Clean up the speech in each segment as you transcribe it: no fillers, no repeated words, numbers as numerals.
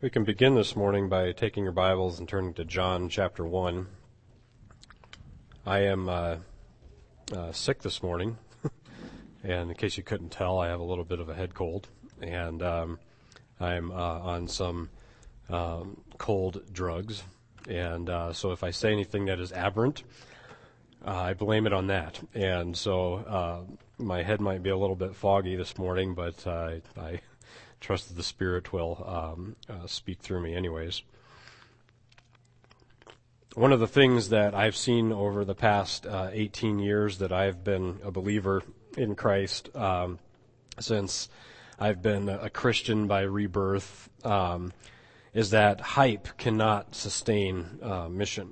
We can begin this morning by taking your Bibles and turning to John chapter 1. I am sick this morning, and in case you couldn't tell, I have a little bit of a head cold, and I'm on some cold drugs, and so if I say anything that is aberrant, I blame it on that. And so my head might be a little bit foggy this morning, but I trust that the Spirit will speak through me anyways. One of the things that I've seen over the past 18 years that I've been a believer in Christ, since I've been a Christian by rebirth, is that hype cannot sustain mission.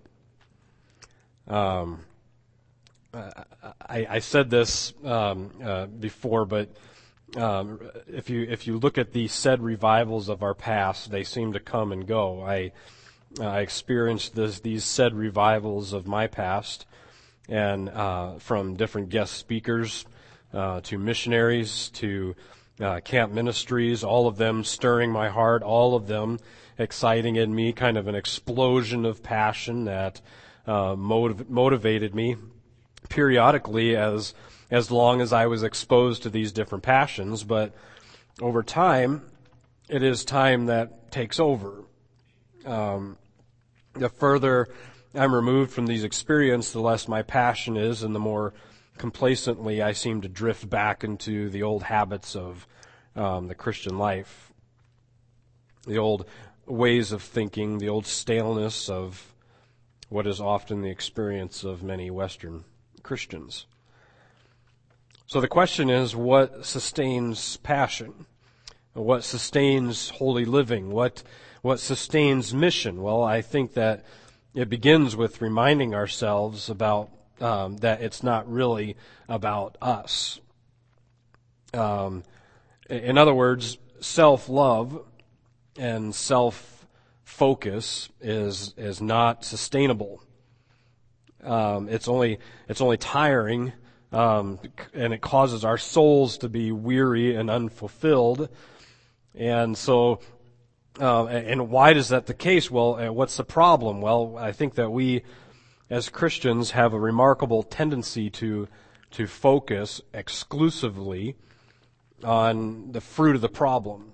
I said this before, but if you look at the said revivals of our past, they seem to come and go. I experienced these said revivals of my past, and from different guest speakers to missionaries to camp ministries, all of them stirring my heart, all of them exciting in me, kind of an explosion of passion that motivated me periodically as long as I was exposed to these different passions. But over time, it is time that takes over. The further I'm removed from these experiences, the less my passion is, and the more complacently I seem to drift back into the old habits of the Christian life, the old ways of thinking, the old staleness of what is often the experience of many Western Christians. So the question is, what sustains passion? What sustains holy living? What sustains mission? Well, I think that it begins with reminding ourselves about that it's not really about us. In other words, self-love and self-focus is not sustainable. It's only tiring. And it causes our souls to be weary and unfulfilled. And so, and why is that the case? Well, what's the problem? Well, I think that we, as Christians, have a remarkable tendency to focus exclusively on the fruit of the problem.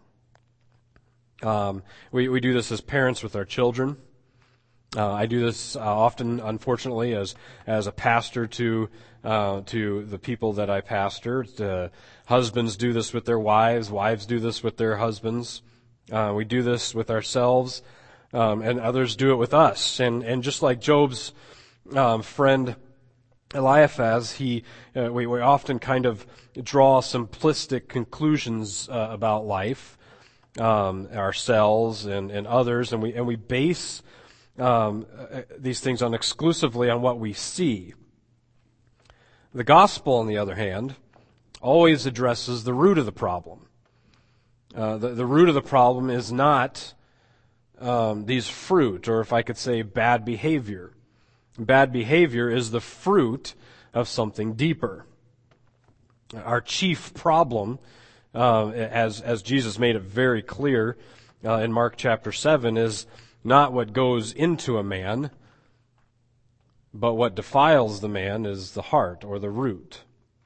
We do this as parents with our children. I do this often, unfortunately, as a pastor to the people that I pastor. Husbands do this with their wives. Wives do this with their husbands. We do this with ourselves, and others do it with us. And just like Job's friend Eliphaz, we often kind of draw simplistic conclusions about life, ourselves and others, and we base these things exclusively on what we see. The gospel, on the other hand, always addresses the root of the problem. The root of the problem is not these fruit, or if I could say bad behavior. Bad behavior is the fruit of something deeper. Our chief problem, as Jesus made it very clear in Mark chapter 7, is not what goes into a man, but what defiles the man is the heart, or the root.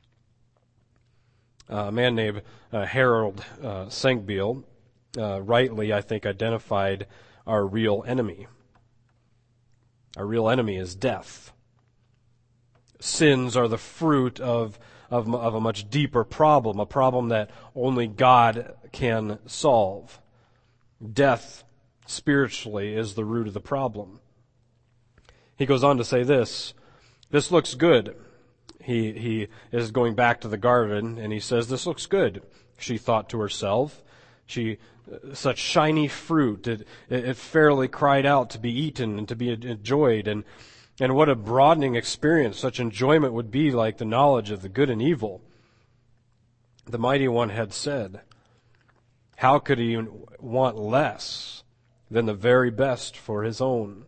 A man named Harold Senkbeil rightly, I think, identified our real enemy. Our real enemy is death. Sins are the fruit of a much deeper problem, a problem that only God can solve. Death, spiritually, is the root of the problem. He goes on to say this looks good. He is going back to the garden, and he says, this looks good, she thought to herself. Such shiny fruit, it fairly cried out to be eaten and to be enjoyed, and what a broadening experience such enjoyment would be, like the knowledge of the good and evil. The Mighty One had said, how could he want less than the very best for his own?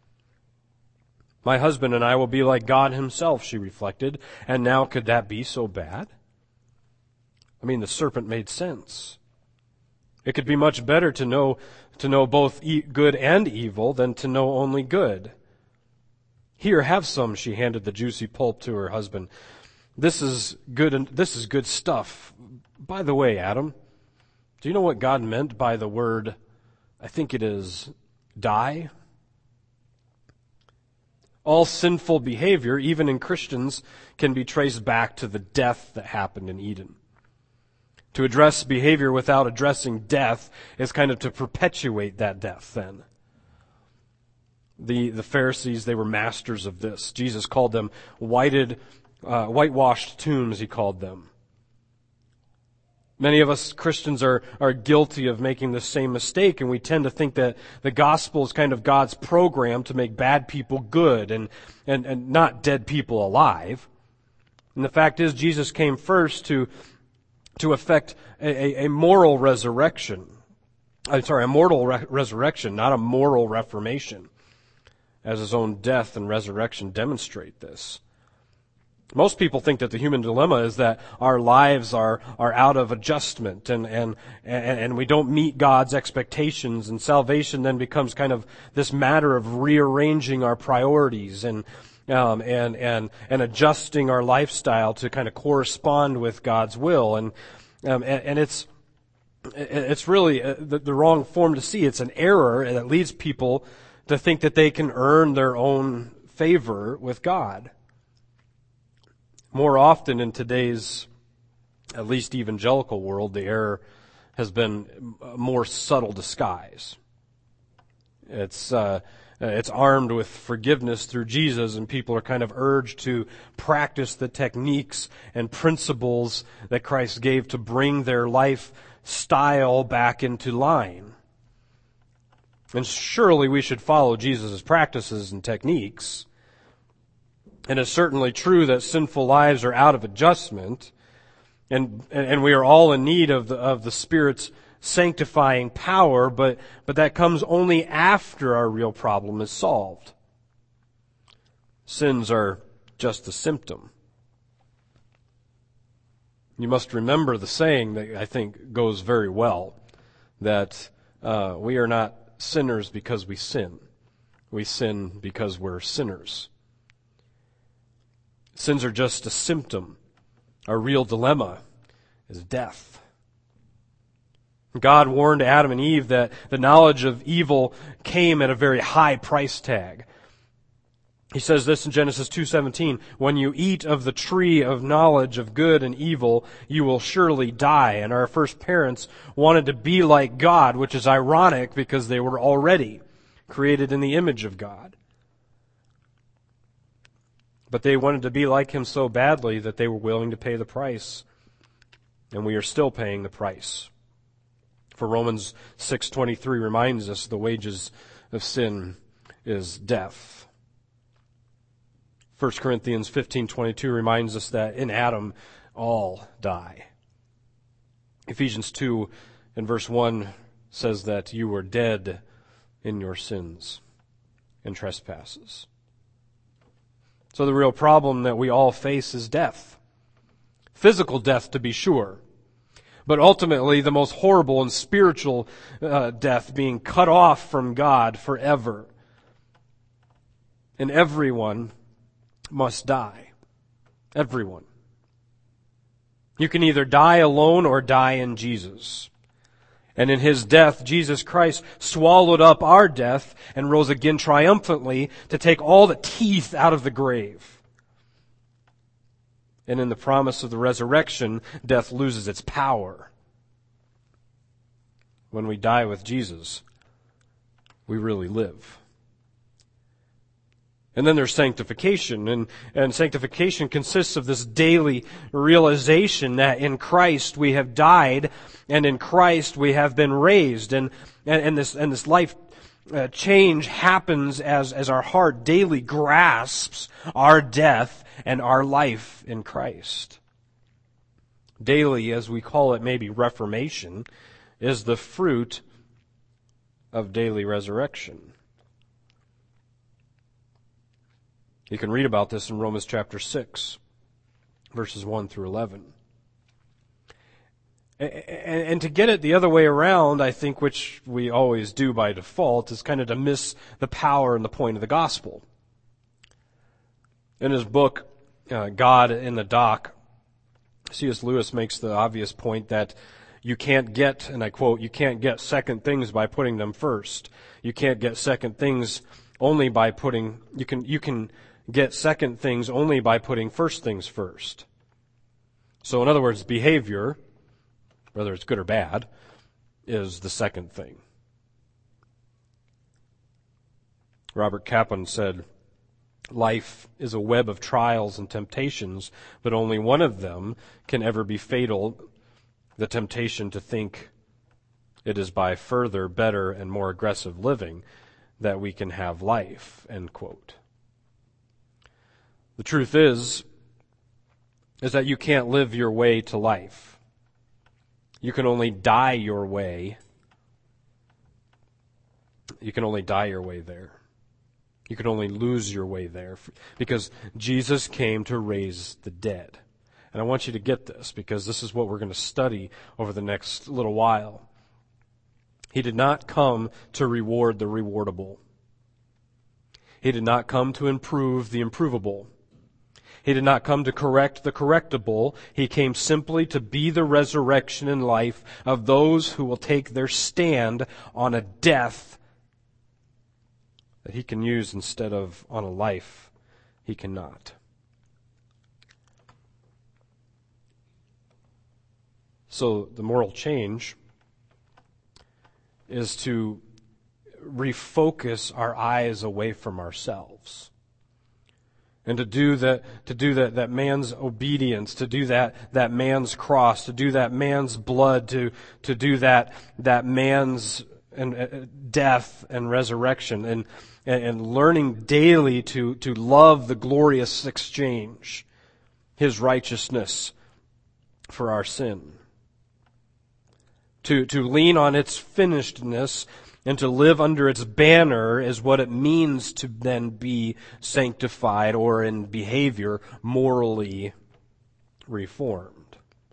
My husband and I will be like God himself, she reflected, and now could that be so bad? I mean, the serpent made sense. It could be much better to know both good and evil than to know only good. Here, have some, she handed the juicy pulp to her husband. This is good stuff. By the way, Adam, do you know what God meant by the word, I think it is, die? All sinful behavior, even in Christians, can be traced back to the death that happened in Eden. To address behavior without addressing death is kind of to perpetuate that death then. The Pharisees, they were masters of this. Jesus called them whitewashed tombs, he called them. Many of us Christians are guilty of making the same mistake, and we tend to think that the gospel is kind of God's program to make bad people good and not dead people alive. And the fact is, Jesus came first to effect a moral resurrection. A mortal resurrection, not a moral reformation, as his own death and resurrection demonstrate this. Most people think that the human dilemma is that our lives are out of adjustment and we don't meet God's expectations, and salvation then becomes kind of this matter of rearranging our priorities and adjusting our lifestyle to kind of correspond with God's will. And it's really the wrong form to see. It's an error that leads people to think that they can earn their own favor with God. More often in today's, at least evangelical world, the error has been a more subtle disguise. It's armed with forgiveness through Jesus, and people are kind of urged to practice the techniques and principles that Christ gave to bring their lifestyle back into line. And surely we should follow Jesus' practices and techniques. And it's certainly true that sinful lives are out of adjustment, and we are all in need of the Spirit's sanctifying power, but that comes only after our real problem is solved. Sins are just a symptom. You must remember the saying that I think goes very well, that we are not sinners because we sin. We sin because we're sinners. Sins are just a symptom. Our real dilemma is death. God warned Adam and Eve that the knowledge of evil came at a very high price tag. He says this in Genesis 2:17, "When you eat of the tree of knowledge of good and evil, you will surely die." And our first parents wanted to be like God, which is ironic because they were already created in the image of God. But they wanted to be like Him so badly that they were willing to pay the price. And we are still paying the price. For Romans 6:23 reminds us the wages of sin is death. 1 Corinthians 15:22 reminds us that in Adam all die. Ephesians 2 and verse 1 says that you were dead in your sins and trespasses. So the real problem that we all face is death. Physical death, to be sure. But ultimately, the most horrible and spiritual death, being cut off from God forever. And everyone must die. Everyone. You can either die alone or die in Jesus. And in His death, Jesus Christ swallowed up our death and rose again triumphantly to take all the teeth out of the grave. And in the promise of the resurrection, death loses its power. When we die with Jesus, we really live. And then there's sanctification, and sanctification consists of this daily realization that in Christ we have died, and in Christ we have been raised, and this life change happens as our heart daily grasps our death and our life in Christ. Daily, as we call it, maybe reformation, is the fruit of daily resurrection. You can read about this in Romans chapter 6, verses 1 through 11. And to get it the other way around, I think, which we always do by default, is kind of to miss the power and the point of the gospel. In his book, God in the Dock, C.S. Lewis makes the obvious point that you can't get, and I quote, you can't get second things by putting them first. You can't get second things only by putting, you can get second things only by putting first things first. So in other words, behavior, whether it's good or bad, is the second thing. Robert Kaplan said, life is a web of trials and temptations, but only one of them can ever be fatal, the temptation to think it is by further, better, and more aggressive living that we can have life, end quote. The truth is that you can't live your way to life. You can only die your way. You can only die your way there. You can only lose your way there because Jesus came to raise the dead. And I want you to get this because this is what we're going to study over the next little while. He did not come to reward the rewardable. He did not come to improve the improvable. He did not come to correct the correctable. He came simply to be the resurrection and life of those who will take their stand on a death that he can use instead of on a life he cannot. So the moral change is to refocus our eyes away from ourselves. And to do that man's obedience, to do that man's cross, to do that man's blood, to do that man's death and resurrection, and learning daily to love the glorious exchange, his righteousness for our sin. To lean on its finishedness and to live under its banner is what it means to then be sanctified or in behavior morally reformed.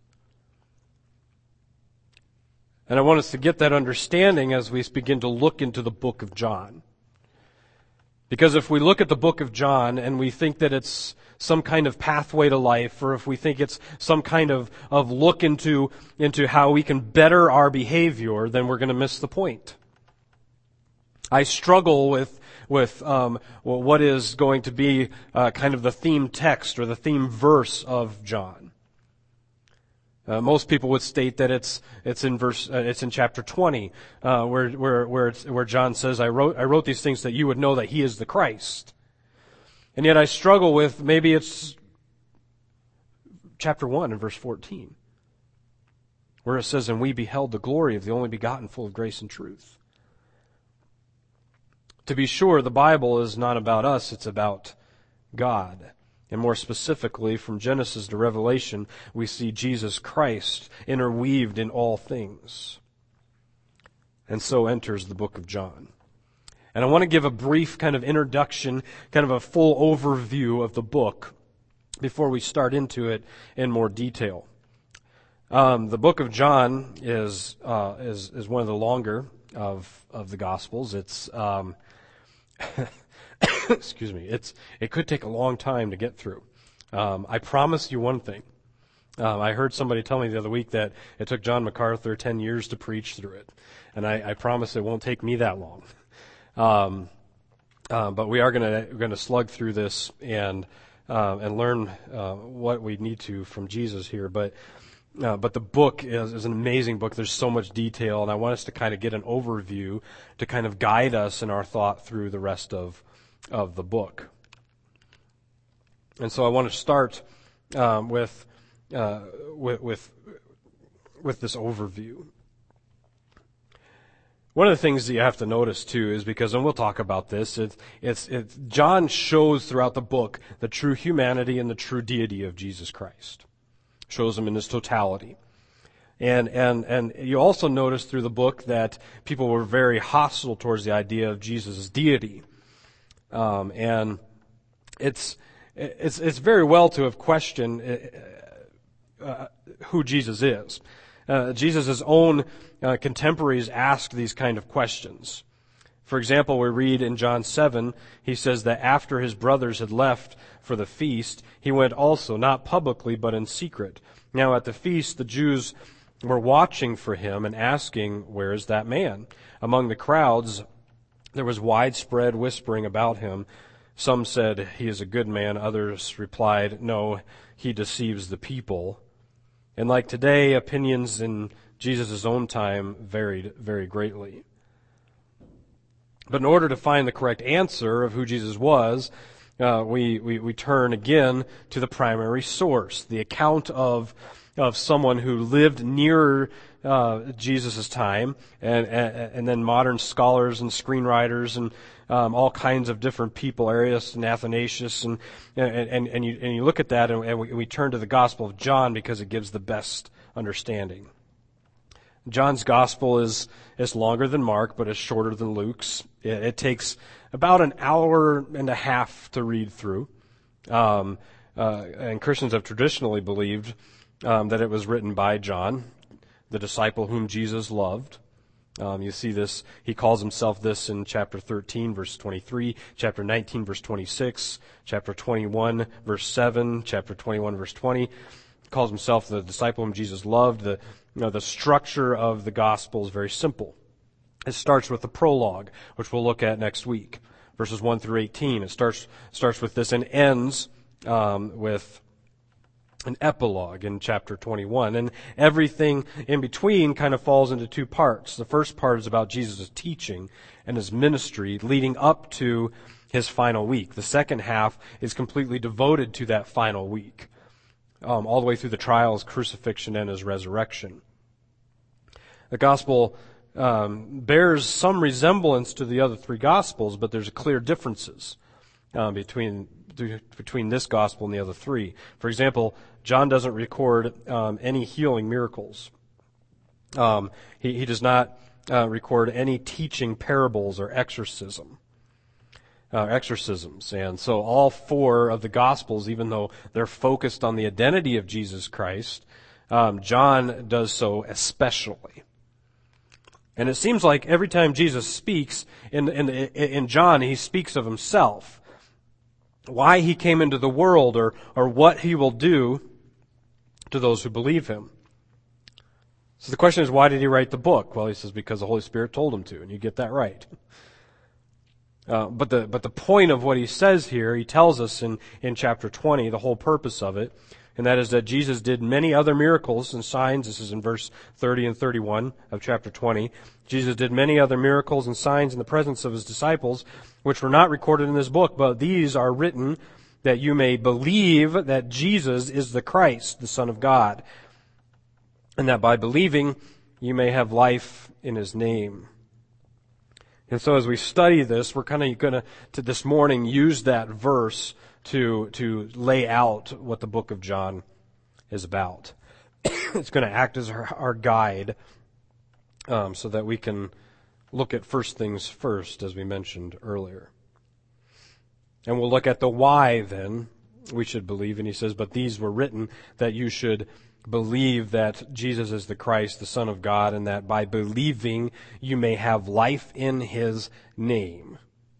And I want us to get that understanding as we begin to look into the book of John. Because if we look at the book of John and we think that it's some kind of pathway to life, or if we think it's some kind of look into how we can better our behavior, then we're going to miss the point. I struggle with what is going to be kind of the theme text or the theme verse of John. Most people would state that it's in chapter 20, where John says, I wrote these things that you would know that he is the Christ. And yet I struggle with maybe it's chapter 1 and verse 14, where it says, and we beheld the glory of the only begotten, full of grace and truth. To be sure, the Bible is not about us, it's about God. And more specifically, from Genesis to Revelation, we see Jesus Christ interweaved in all things. And so enters the book of John. And I want to give a brief kind of introduction, kind of a full overview of the book before we start into it in more detail. The book of John is one of the longer of the Gospels. It's excuse me. It could take a long time to get through. I promise you one thing. I heard somebody tell me the other week that it took John MacArthur 10 years to preach through it, and I promise it won't take me that long. But we are going to slug through this and learn what we need to from Jesus here. But the book is an amazing book. There's so much detail, and I want us to kind of get an overview to kind of guide us in our thought through the rest of the book. And so I want to start with this overview. One of the things that you have to notice too is because, and we'll talk about this, John shows throughout the book the true humanity and the true deity of Jesus Christ. Shows him in his totality. And you also notice through the book that people were very hostile towards the idea of Jesus' deity. And it's very well to have questioned who Jesus is. Jesus' own contemporaries asked these kind of questions. For example, we read in John 7, he says that after his brothers had left for the feast, he went also, not publicly, but in secret. Now at the feast, the Jews were watching for him and asking, "Where is that man?" Among the crowds, there was widespread whispering about him. Some said, "He is a good man." Others replied, "No, he deceives the people." And like today, opinions in Jesus' own time varied very greatly. But in order to find the correct answer of who Jesus was, we turn again to the primary source, the account of someone who lived near Jesus' time, and then modern scholars and screenwriters and all kinds of different people, Arius and Athanasius, and you look at that, and we turn to the Gospel of John because it gives the best understanding. John's Gospel is longer than Mark, but is shorter than Luke's. It takes about an hour and a half to read through. And Christians have traditionally believed that it was written by John, the disciple whom Jesus loved. You see this, he calls himself this in chapter 13, verse 23, chapter 19, verse 26, chapter 21, verse 7, chapter 21, verse 20. He calls himself the disciple whom Jesus loved. The structure of the gospel is very simple. It starts with the prologue, which we'll look at next week, verses 1 through 18. It starts with this and ends with an epilogue in chapter 21. And everything in between kind of falls into two parts. The first part is about Jesus' teaching and his ministry leading up to his final week. The second half is completely devoted to that final week, all the way through the trials, crucifixion, and his resurrection. The gospel bears some resemblance to the other three gospels, but there's clear differences between this gospel and the other three. For example, John doesn't record any healing miracles. He does not record any teaching parables or exorcisms. And so all four of the Gospels, even though they're focused on the identity of Jesus Christ, John does so especially. And it seems like every time Jesus speaks in John, he speaks of himself, why he came into the world, or what he will do to those who believe him. So the question is, why did he write the book? Well, he says because the Holy Spirit told him to, and you get that right. But the point of what he says here, he tells us in chapter 20, the whole purpose of it, and that is that Jesus did many other miracles and signs. This is in verse 30 and 31 of chapter 20. Jesus did many other miracles and signs in the presence of his disciples, which were not recorded in this book, but these are written that you may believe that Jesus is the Christ, the Son of God, and that by believing you may have life in his name. And so as we study this, we're kind of going to this morning use that verse to lay out what the book of John is about. It's going to act as our guide so that we can look at first things first, as we mentioned earlier. And we'll look at the why then we should believe. And he says, but these were written that you should believe that Jesus is the Christ, the Son of God, and that by believing you may have life in his name.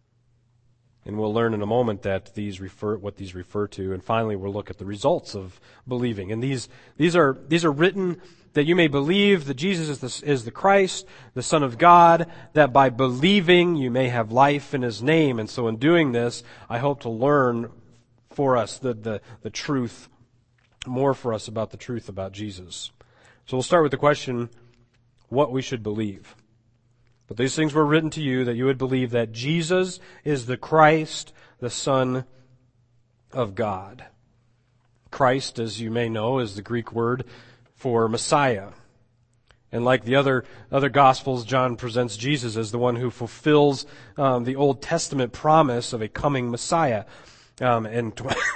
And we'll learn in a moment that what these refer to. And finally, we'll look at the results of believing. And these are written that you may believe that Jesus is the Christ, the Son of God, that by believing you may have life in his name. And so in doing this, I hope to learn for us the truth, more for us about the truth about Jesus. So we'll start with the question, what we should believe. But these things were written to you that you would believe that Jesus is the Christ, the Son of God. Christ, as you may know, is the Greek word for Messiah. And like the other Gospels, John presents Jesus as the one who fulfills the Old Testament promise of a coming Messiah. In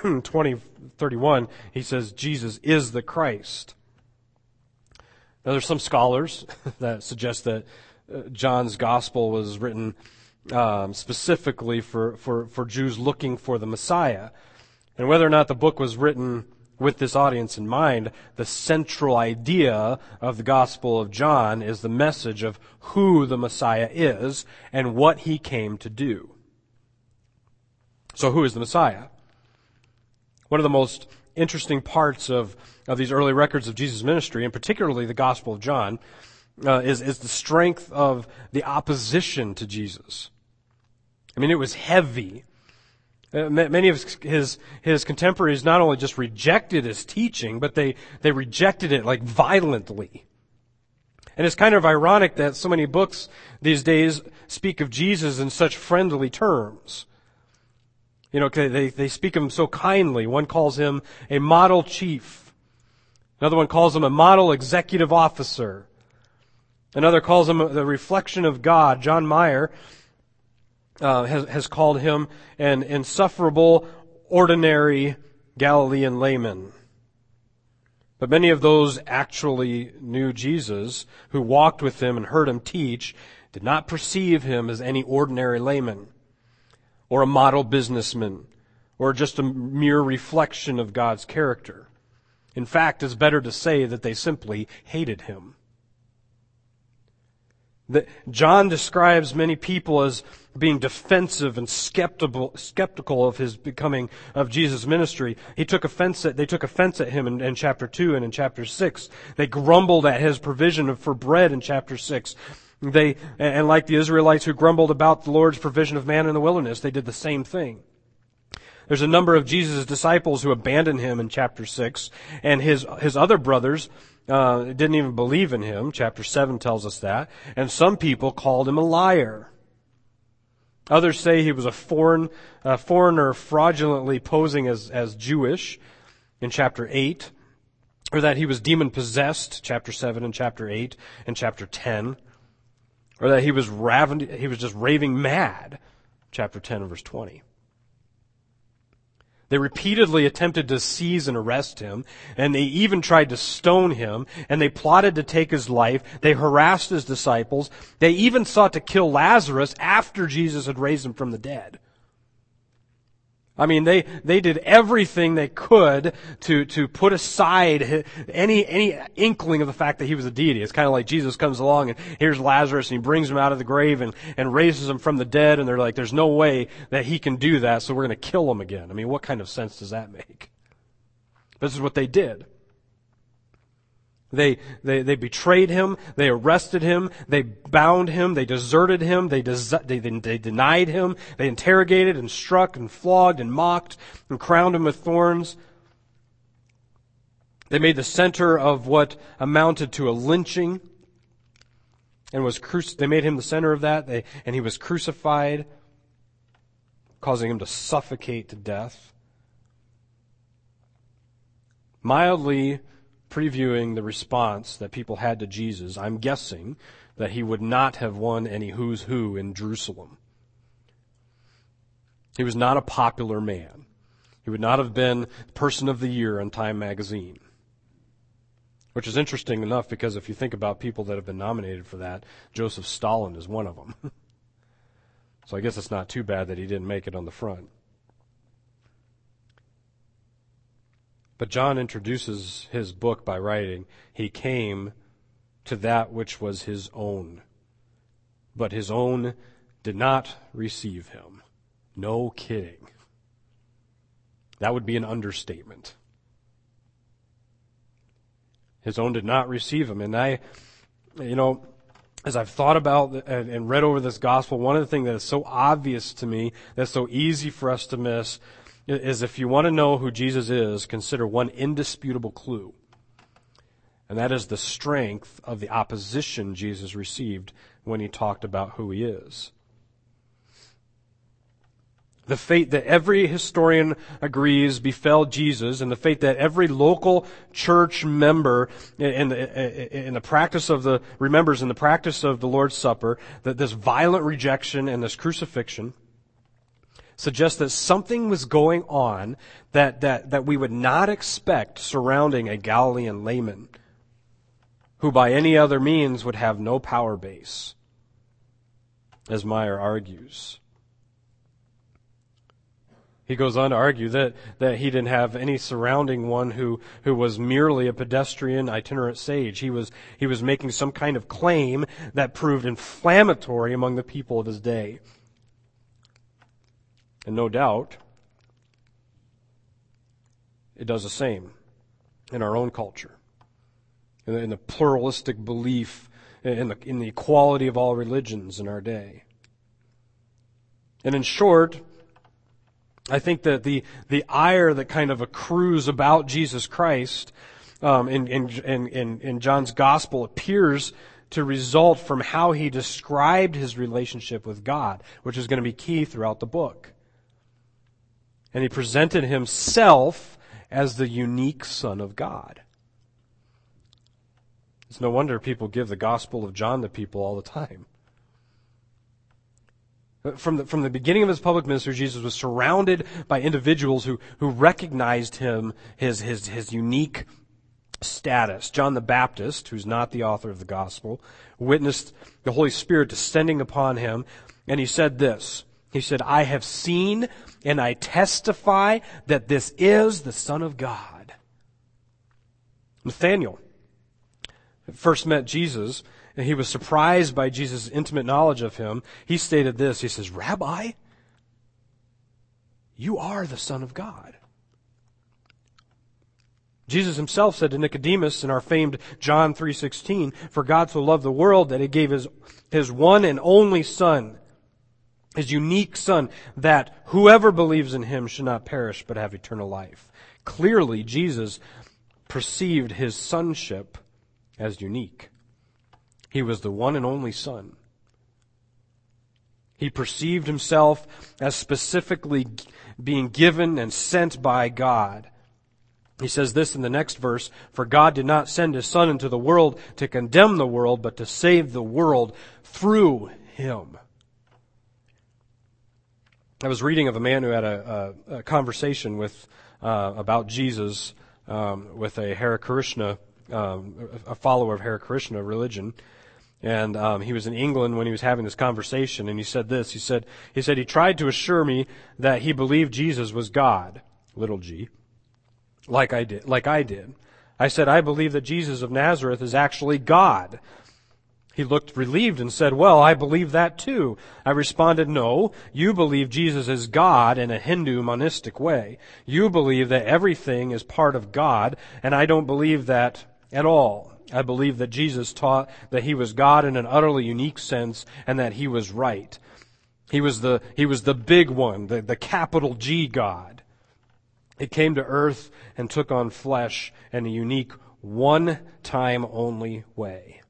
20:31, he says Jesus is the Christ. Now there's some scholars that suggest that John's Gospel was written specifically for Jews looking for the Messiah. And whether or not the book was written with this audience in mind, the central idea of the Gospel of John is the message of who the Messiah is and what he came to do. So who is the Messiah? One of the most interesting parts of these early records of Jesus' ministry, and particularly the Gospel of John, is the strength of the opposition to Jesus. I mean, it was heavy. Many of his contemporaries not only just rejected his teaching, but they rejected it like violently. And it's kind of ironic that so many books these days speak of Jesus in such friendly terms. You know, they speak of him so kindly. One calls him a model chief. Another one calls him a model executive officer. Another calls him the reflection of God. John Meyer has called him an insufferable, ordinary Galilean layman. But many of those actually knew Jesus, who walked with him and heard him teach, did not perceive him as any ordinary layman, or a model businessman, or just a mere reflection of God's character. In fact, it's better to say that they simply hated him. John describes many people as being defensive and skeptical of his becoming of Jesus' ministry. They took offense at him in chapter 2 and in chapter 6. They grumbled at his provision for bread in chapter 6. And like the Israelites who grumbled about the Lord's provision of manna in the wilderness, they did the same thing. There's a number of Jesus' disciples who abandoned him in chapter 6, and his other brothers didn't even believe in him. Chapter 7 tells us that. And some people called him a liar. Others say he was a foreigner fraudulently posing as Jewish in chapter 8, or that he was demon-possessed, chapter 7 and chapter 8 and chapter 10, or that he was just raving mad, chapter 10 and verse 20. They repeatedly attempted to seize and arrest him, and they even tried to stone him, and they plotted to take his life. They harassed his disciples. They even sought to kill Lazarus after Jesus had raised him from the dead. I mean, they did everything they could to put aside any inkling of the fact that he was a deity. It's kind of like Jesus comes along and here's Lazarus and he brings him out of the grave and raises him from the dead, and they're like, there's no way that he can do that, so we're going to kill him again. I mean, what kind of sense does that make? This is what they did. They betrayed him, they arrested him, they bound him, they deserted him, they denied him, they interrogated and struck and flogged and mocked and crowned him with thorns. They made the center of what amounted to a lynching and they made him the center of that, and he was crucified, causing him to suffocate to death. Mildly previewing the response that people had to Jesus, I'm guessing that he would not have won any who's who in Jerusalem. He was not a popular man. He would not have been Person of the Year on Time magazine. Which is interesting enough because if you think about people that have been nominated for that, Joseph Stalin is one of them. So I guess it's not too bad that he didn't make it on the front. But John introduces his book by writing, he came to that which was his own, but his own did not receive him. No kidding. That would be an understatement. His own did not receive him. And as I've thought about and read over this gospel, one of the things that is so obvious to me, that's so easy for us to miss, is if you want to know who Jesus is, consider one indisputable clue. And that is the strength of the opposition Jesus received when he talked about who he is. The fate that every historian agrees befell Jesus, and the fate that every local church member in the practice of the Lord's Supper, that this violent rejection and this crucifixion suggests that something was going on that we would not expect surrounding a Galilean layman who by any other means would have no power base, as Meyer argues. He goes on to argue that he didn't have any surrounding one who was merely a pedestrian itinerant sage. He was making some kind of claim that proved inflammatory among the people of his day. And no doubt, it does the same in our own culture. In the pluralistic belief in the equality of all religions in our day. And in short, I think that the ire that kind of accrues about Jesus Christ in John's gospel appears to result from how he described his relationship with God, which is going to be key throughout the book. And he presented himself as the unique Son of God. It's no wonder people give the Gospel of John to people all the time. From the beginning of his public ministry, Jesus was surrounded by individuals who recognized him, his unique status. John the Baptist, who's not the author of the Gospel, witnessed the Holy Spirit descending upon him, and he said this. He said, "I have seen and I testify that this is the Son of God." Nathanael first met Jesus, and he was surprised by Jesus' intimate knowledge of him. He stated this. He says, "Rabbi, you are the Son of God." Jesus himself said to Nicodemus in our famed John 3:16, "For God so loved the world that he gave his one and only Son, his unique Son, that whoever believes in him should not perish but have eternal life." Clearly, Jesus perceived his sonship as unique. He was the one and only Son. He perceived himself as specifically being given and sent by God. He says this in the next verse, "For God did not send his Son into the world to condemn the world, but to save the world through him." I was reading of a man who had a conversation with about Jesus with a Hare Krishna, a follower of Hare Krishna religion, and he was in England when he was having this conversation, and he said this. He said he tried to assure me that he believed Jesus was God, little g, like I did. I said, "I believe that Jesus of Nazareth is actually God." He looked relieved and said, "Well, I believe that too." I responded, "No, you believe Jesus is God in a Hindu monistic way. You believe that everything is part of God, and I don't believe that at all. I believe that Jesus taught that he was God in an utterly unique sense and that he was right. He was the big one, the capital G God. It came to earth and took on flesh in a unique, one-time only way."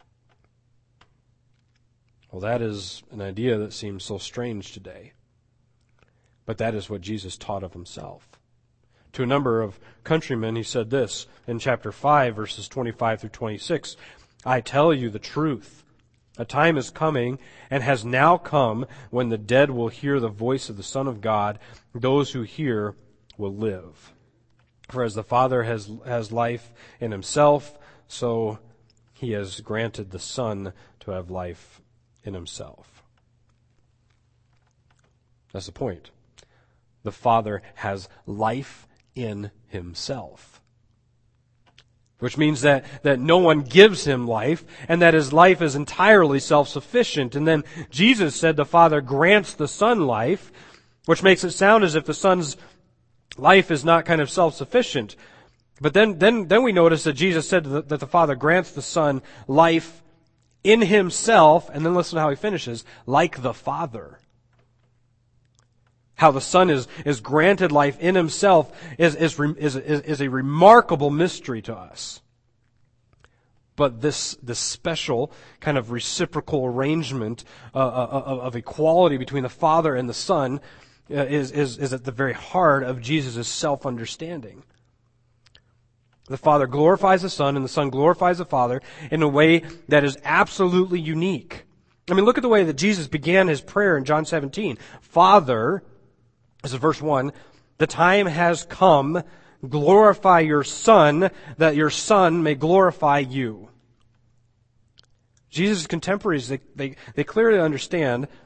Well, that is an idea that seems so strange today. But that is what Jesus taught of himself. To a number of countrymen, he said this in chapter 5, verses 25 through 26. "I tell you the truth. A time is coming and has now come when the dead will hear the voice of the Son of God. Those who hear will live. For as the Father has life in himself, so he has granted the Son to have life in himself." That's the point. The Father has life in himself. Which means that no one gives him life, and that his life is entirely self-sufficient. And then Jesus said the Father grants the Son life, which makes it sound as if the Son's life is not kind of self-sufficient. But then we notice that Jesus said that the Father grants the Son life in himself, and then listen to how he finishes, like the Father. How the Son is granted life in himself is a remarkable mystery to us. But this special kind of reciprocal arrangement of equality between the Father and the Son is at the very heart of Jesus' self-understanding. The Father glorifies the Son, and the Son glorifies the Father in a way that is absolutely unique. I mean, look at the way that Jesus began his prayer in John 17. "Father," this is verse 1, "the time has come, glorify your Son, that your Son may glorify you." Jesus' contemporaries, they clearly understand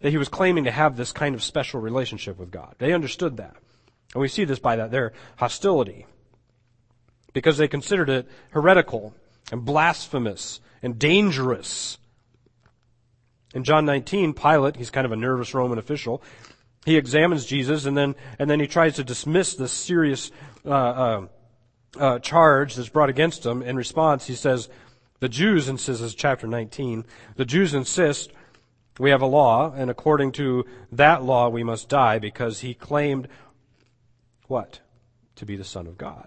that he was claiming to have this kind of special relationship with God. They understood that. And we see this by their hostility, because they considered it heretical and blasphemous and dangerous. In John 19, Pilate, he's kind of a nervous Roman official, he examines Jesus and then he tries to dismiss this serious charge that's brought against him. In response, he says, the Jews insist, this is chapter 19, the Jews insist we have a law, and according to that law we must die, because he claimed what? To be the Son of God.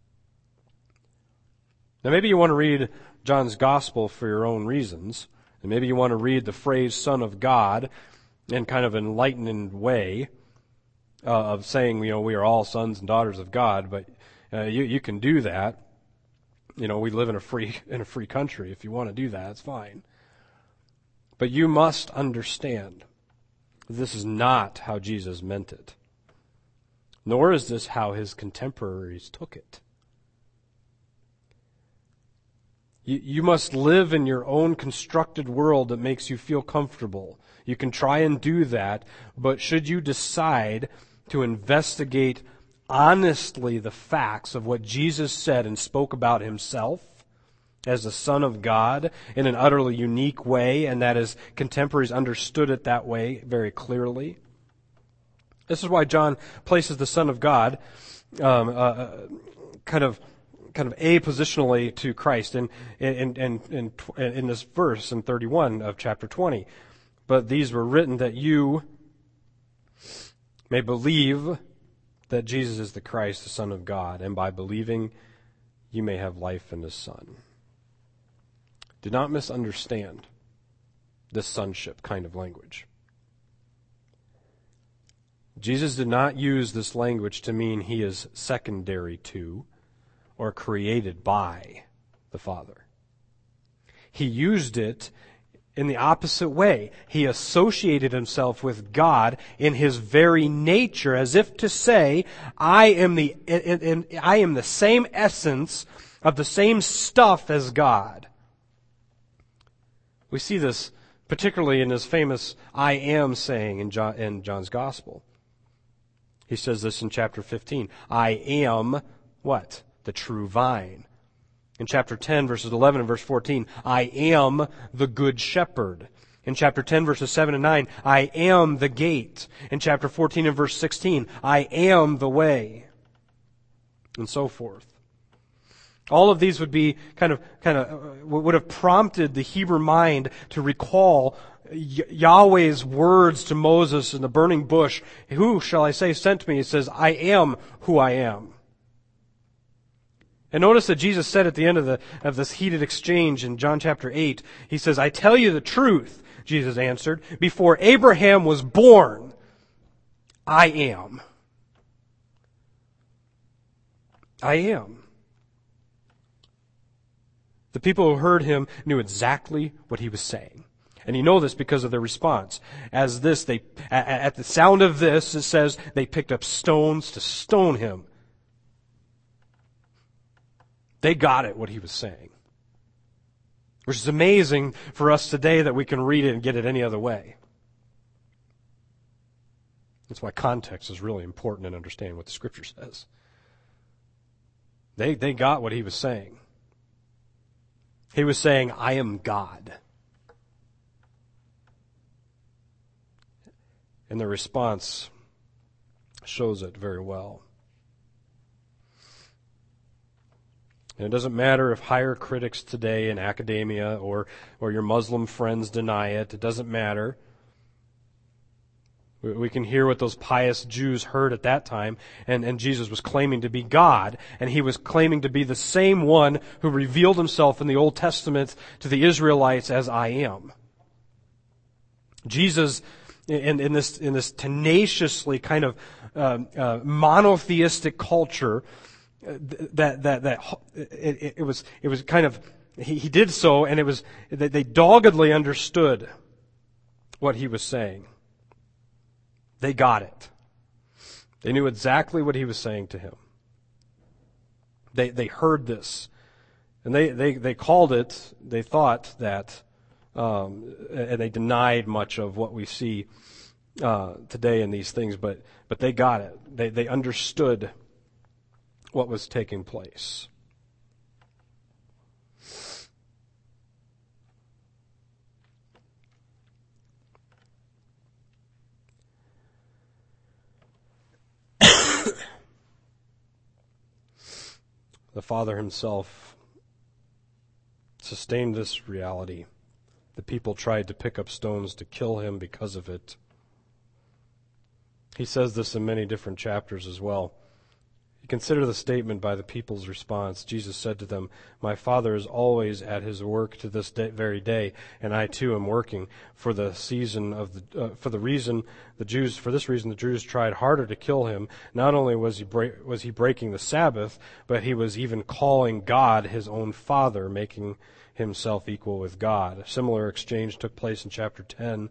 Now maybe you want to read John's Gospel for your own reasons, and maybe you want to read the phrase Son of God in kind of an enlightened way of saying, we are all sons and daughters of God, but you can do that. We live in a free country. If you want to do that, it's fine. But you must understand this is not how Jesus meant it, nor is this how his contemporaries took it. You must live in your own constructed world that makes you feel comfortable. You can try and do that, but should you decide to investigate honestly the facts of what Jesus said and spoke about himself as the Son of God in an utterly unique way, and that his contemporaries understood it that way very clearly. This is why John places the Son of God kind of apositionally to Christ in this verse in 31 of chapter 20. But these were written that you may believe that Jesus is the Christ, the Son of God, and by believing you may have life in his Son. Do not misunderstand this sonship kind of language. Jesus did not use this language to mean he is secondary to or created by the Father. He used it in the opposite way. He associated himself with God in his very nature, as if to say, I am the same essence of the same stuff as God. We see this particularly in his famous I am saying in John's Gospel. He says this in chapter 15. I am what? The true vine. In chapter 10, verses 11 and verse 14, I am the good shepherd. In chapter 10, verses 7 and 9, I am the gate. In chapter 14 and verse 16, I am the way. And so forth. All of these would be would have prompted the Hebrew mind to recall Yahweh's words to Moses in the burning bush. Who shall I say sent me? He says, I am who I am. And notice that Jesus said at the end of this heated exchange in John chapter 8, he says, I tell you the truth, Jesus answered, before Abraham was born, I am. I am. The people who heard him knew exactly what he was saying. And you know this because of their response. At the sound of this, it says, they picked up stones to stone him. They got it, what he was saying. Which is amazing for us today that we can read it and get it any other way. That's why context is really important in understanding what the Scripture says. They got what he was saying. He was saying, I am God. And the response shows it very well. And it doesn't matter if higher critics today in academia or your Muslim friends deny it. It doesn't matter. We can hear what those pious Jews heard at that time, and Jesus was claiming to be God, and he was claiming to be the same one who revealed himself in the Old Testament to the Israelites as I am. Jesus, in this tenaciously kind of monotheistic culture, it was kind of, he did so, and it was they doggedly understood what he was saying. They got it. They knew exactly what he was saying to him. They heard this. And they called it, they thought that and they denied much of what we see today in these things, but they got it. They understood what was taking place. The Father himself sustained this reality. The people tried to pick up stones to kill him because of it. He says this in many different chapters as well. You consider the statement by the people's response. Jesus said to them, "My Father is always at his work to this very day, and I too am working. For this reason, the Jews tried harder to kill him. Not only was he breaking the Sabbath, but he was even calling God his own Father, making himself equal with God." A similar exchange took place in chapter 10.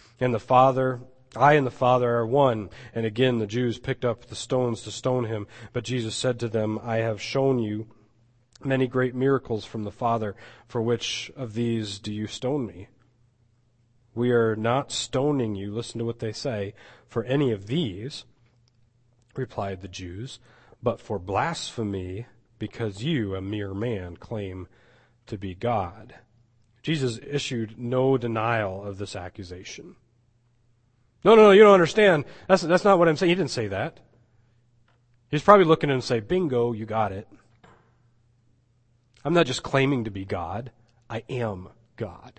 I and the Father are one. And again the Jews picked up the stones to stone him. But Jesus said to them, "I have shown you many great miracles from the Father. For which of these do you stone me?" "We are not stoning you," listen to what they say, "for any of these," replied the Jews, "but for blasphemy, because you, a mere man, claim to be God." Jesus issued no denial of this accusation. No, you don't understand. That's not what I'm saying. He didn't say that. He's probably looking at him and say, "Bingo, you got it. I'm not just claiming to be God. I am God."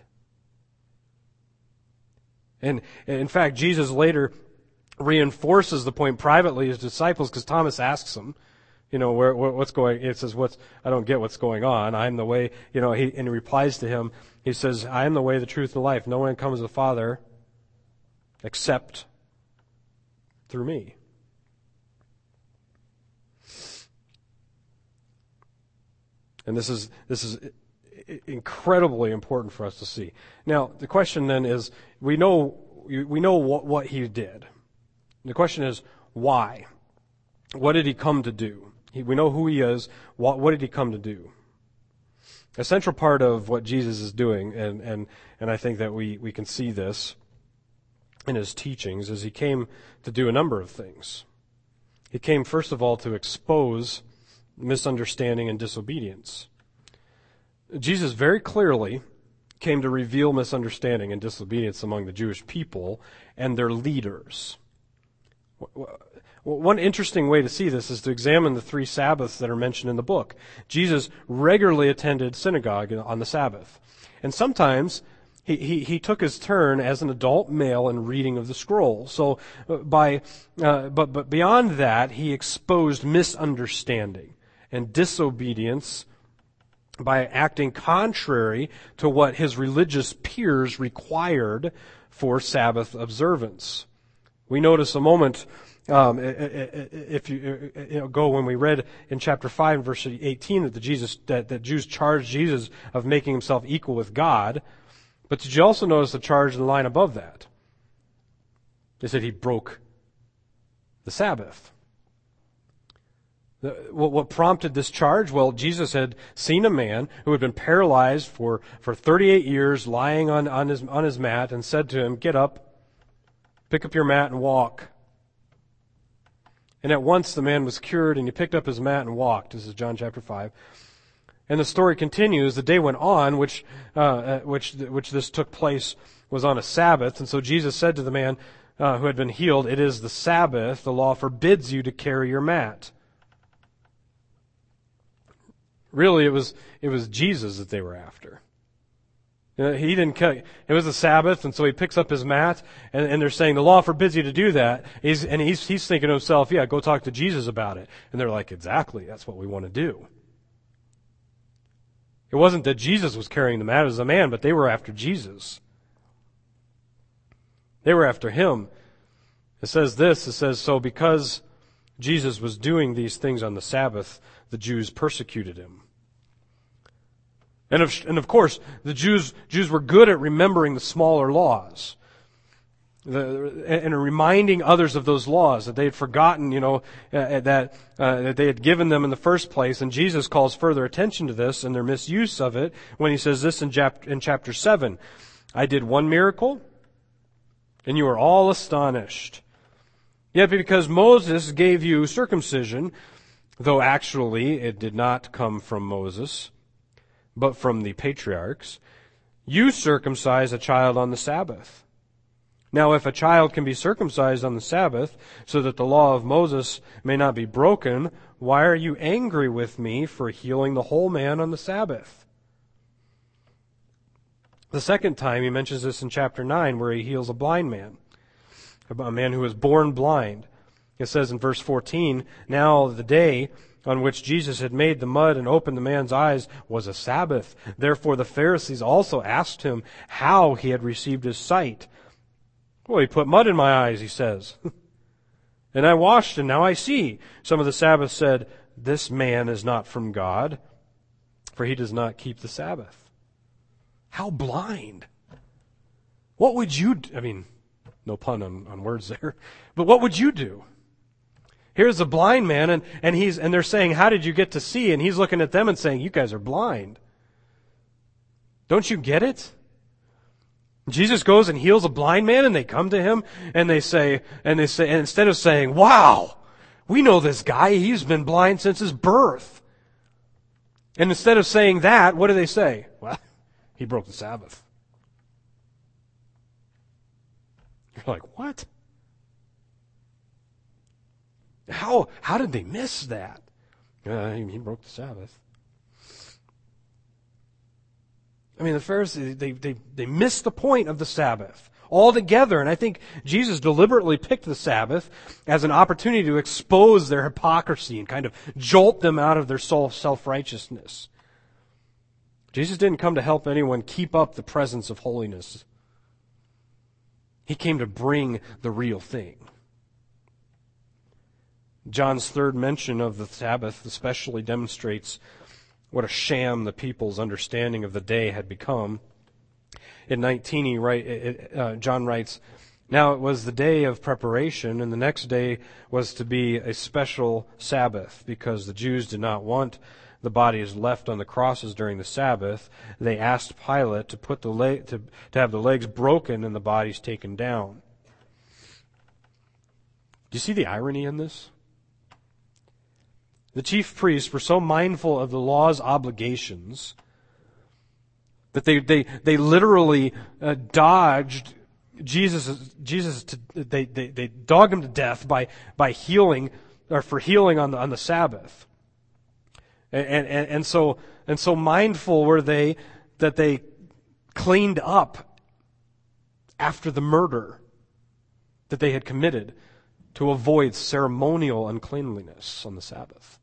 And in fact, Jesus later reinforces the point privately to his disciples, because Thomas asks him, what's going, it says, I don't get what's going on. I'm the way, and he replies to him, he says, "I am the way, the truth, and the life. No one comes to the Father except through me." And this is incredibly important for us to see. Now, the question then is, we know what he did. The question is, why? What did he come to do? We know who he is. What did he come to do? A central part of what Jesus is doing, and I think that we can see this in his teachings, is he came to do a number of things. He came, first of all, to expose misunderstanding and disobedience. Jesus very clearly came to reveal misunderstanding and disobedience among the Jewish people and their leaders. One interesting way to see this is to examine the 3 Sabbaths that are mentioned in the book. Jesus regularly attended synagogue on the Sabbath. And sometimes he took his turn as an adult male in reading of the scroll. So but beyond that, he exposed misunderstanding and disobedience by acting contrary to what his religious peers required for Sabbath observance. We notice a moment, if you go when we read in chapter 5, verse 18, that Jews charged Jesus of making himself equal with God. But did you also notice the charge in the line above that? They said he broke the Sabbath. What prompted this charge? Well, Jesus had seen a man who had been paralyzed for 38 years, lying on his mat, and said to him, "Get up, pick up your mat and walk." And at once the man was cured, and he picked up his mat and walked. This is John chapter 5. And the story continues. The day went on, which this took place was on a Sabbath. And so Jesus said to the man who had been healed, "It is the Sabbath. The law forbids you to carry your mat." Really, it was Jesus that they were after. He didn't. It was the Sabbath, and so he picks up his mat, and they're saying the law forbids you to do that. He's thinking to himself, "Yeah, go talk to Jesus about it." And they're like, "Exactly, that's what we want to do." It wasn't that Jesus was carrying the mat as a man, but they were after Jesus. They were after him. It says, "So because Jesus was doing these things on the Sabbath, the Jews persecuted him." And of course, the Jews were good at remembering the smaller laws. And reminding others of those laws that they had forgotten, that they had given them in the first place. And Jesus calls further attention to this and their misuse of it when he says this in chapter 7. I did one miracle, and you are all astonished. Yet because Moses gave you circumcision, though actually it did not come from Moses, but from the patriarchs, you circumcise a child on the Sabbath. Now if a child can be circumcised on the Sabbath, so that the law of Moses may not be broken, why are you angry with me for healing the whole man on the Sabbath? The second time he mentions this in chapter 9, where he heals a blind man, a man who was born blind. It says in verse 14, now the day on which Jesus had made the mud and opened the man's eyes was a Sabbath. Therefore the Pharisees also asked him how he had received his sight. Well, he put mud in my eyes, he says. And I washed, and now I see. Some of the Sabbath said, this man is not from God, for he does not keep the Sabbath. How blind. What would you do? I mean, no pun on words there. But what would you do? Here's a blind man, and they're saying, how did you get to see? And he's looking at them and saying, you guys are blind. Don't you get it? Jesus goes and heals a blind man, and they come to him, and they say, and instead of saying, wow, we know this guy, he's been blind since his birth. And instead of saying that, what do they say? Well, he broke the Sabbath. You're like, what? How did they miss that? He broke the Sabbath. I mean, the Pharisees, they missed the point of the Sabbath altogether. And I think Jesus deliberately picked the Sabbath as an opportunity to expose their hypocrisy and kind of jolt them out of their self-righteousness. Jesus didn't come to help anyone keep up the presence of holiness. He came to bring the real thing. John's third mention of the Sabbath especially demonstrates what a sham the people's understanding of the day had become. In 19, John writes, now it was the day of preparation, and the next day was to be a special Sabbath, because the Jews did not want the bodies left on the crosses during the Sabbath. They asked Pilate to put to have the legs broken and the bodies taken down. Do you see the irony in this? The chief priests were so mindful of the law's obligations that they literally dogged Jesus. They dogged him to death by healing, or for healing on the Sabbath. And so mindful were they that they cleaned up after the murder that they had committed to avoid ceremonial uncleanliness on the Sabbath.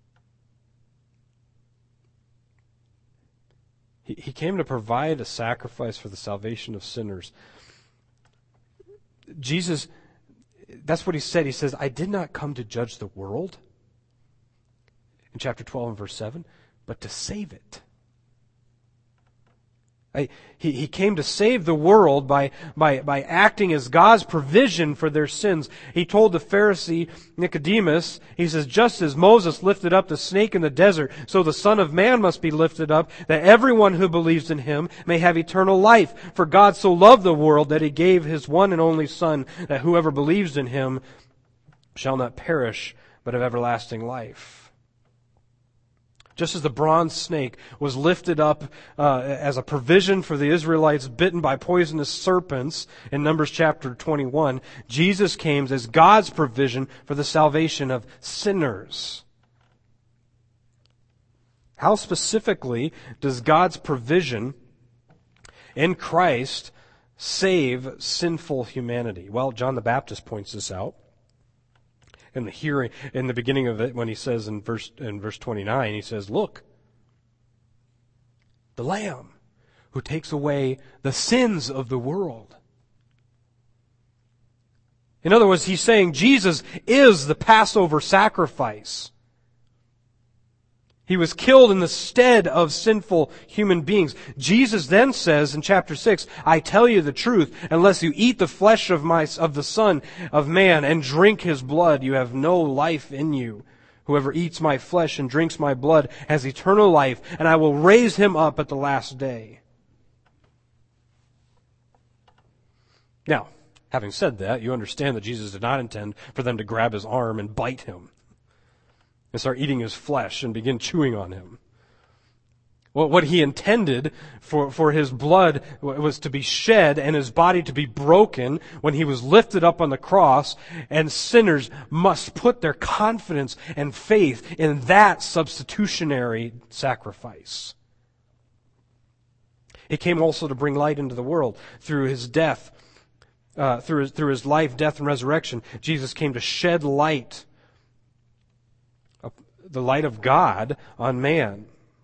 He came to provide a sacrifice for the salvation of sinners. Jesus, that's what he said. He says, I did not come to judge the world, in chapter 12 and verse 7, but to save it. He came to save the world by acting as God's provision for their sins. He told the Pharisee Nicodemus, he says, just as Moses lifted up the snake in the desert, so the Son of Man must be lifted up, that everyone who believes in him may have eternal life. For God so loved the world that he gave his one and only Son, that whoever believes in him shall not perish, but have everlasting life. Just as the bronze snake was lifted up as a provision for the Israelites bitten by poisonous serpents in Numbers chapter 21, Jesus came as God's provision for the salvation of sinners. How specifically does God's provision in Christ save sinful humanity? Well, John the Baptist points this out. In the beginning of it, when he says in verse 29, he says, look, the Lamb who takes away the sins of the world. In other words, he's saying Jesus is the Passover sacrifice. He was killed in the stead of sinful human beings. Jesus then says in chapter 6, I tell you the truth, unless you eat the flesh of the Son of Man and drink his blood, you have no life in you. Whoever eats my flesh and drinks my blood has eternal life, and I will raise him up at the last day. Now, having said that, you understand that Jesus did not intend for them to grab his arm and bite him and start eating his flesh and begin chewing on him. Well, what he intended for his blood was to be shed and his body to be broken when he was lifted up on the cross, and sinners must put their confidence and faith in that substitutionary sacrifice. He came also to bring light into the world through his death, through his life, death, and resurrection. Jesus came to shed light, the light of God on man.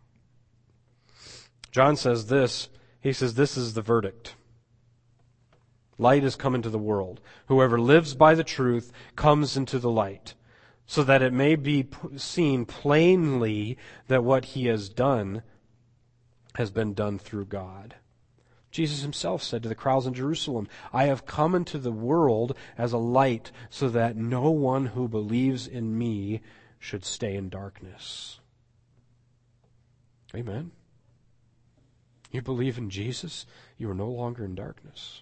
John says this, he says, this is the verdict. Light has come into the world. Whoever lives by the truth comes into the light, so that it may be seen plainly that what he has done has been done through God. Jesus himself said to the crowds in Jerusalem, I have come into the world as a light, so that no one who believes in me should stay in darkness. Amen. You believe in Jesus, you are no longer in darkness.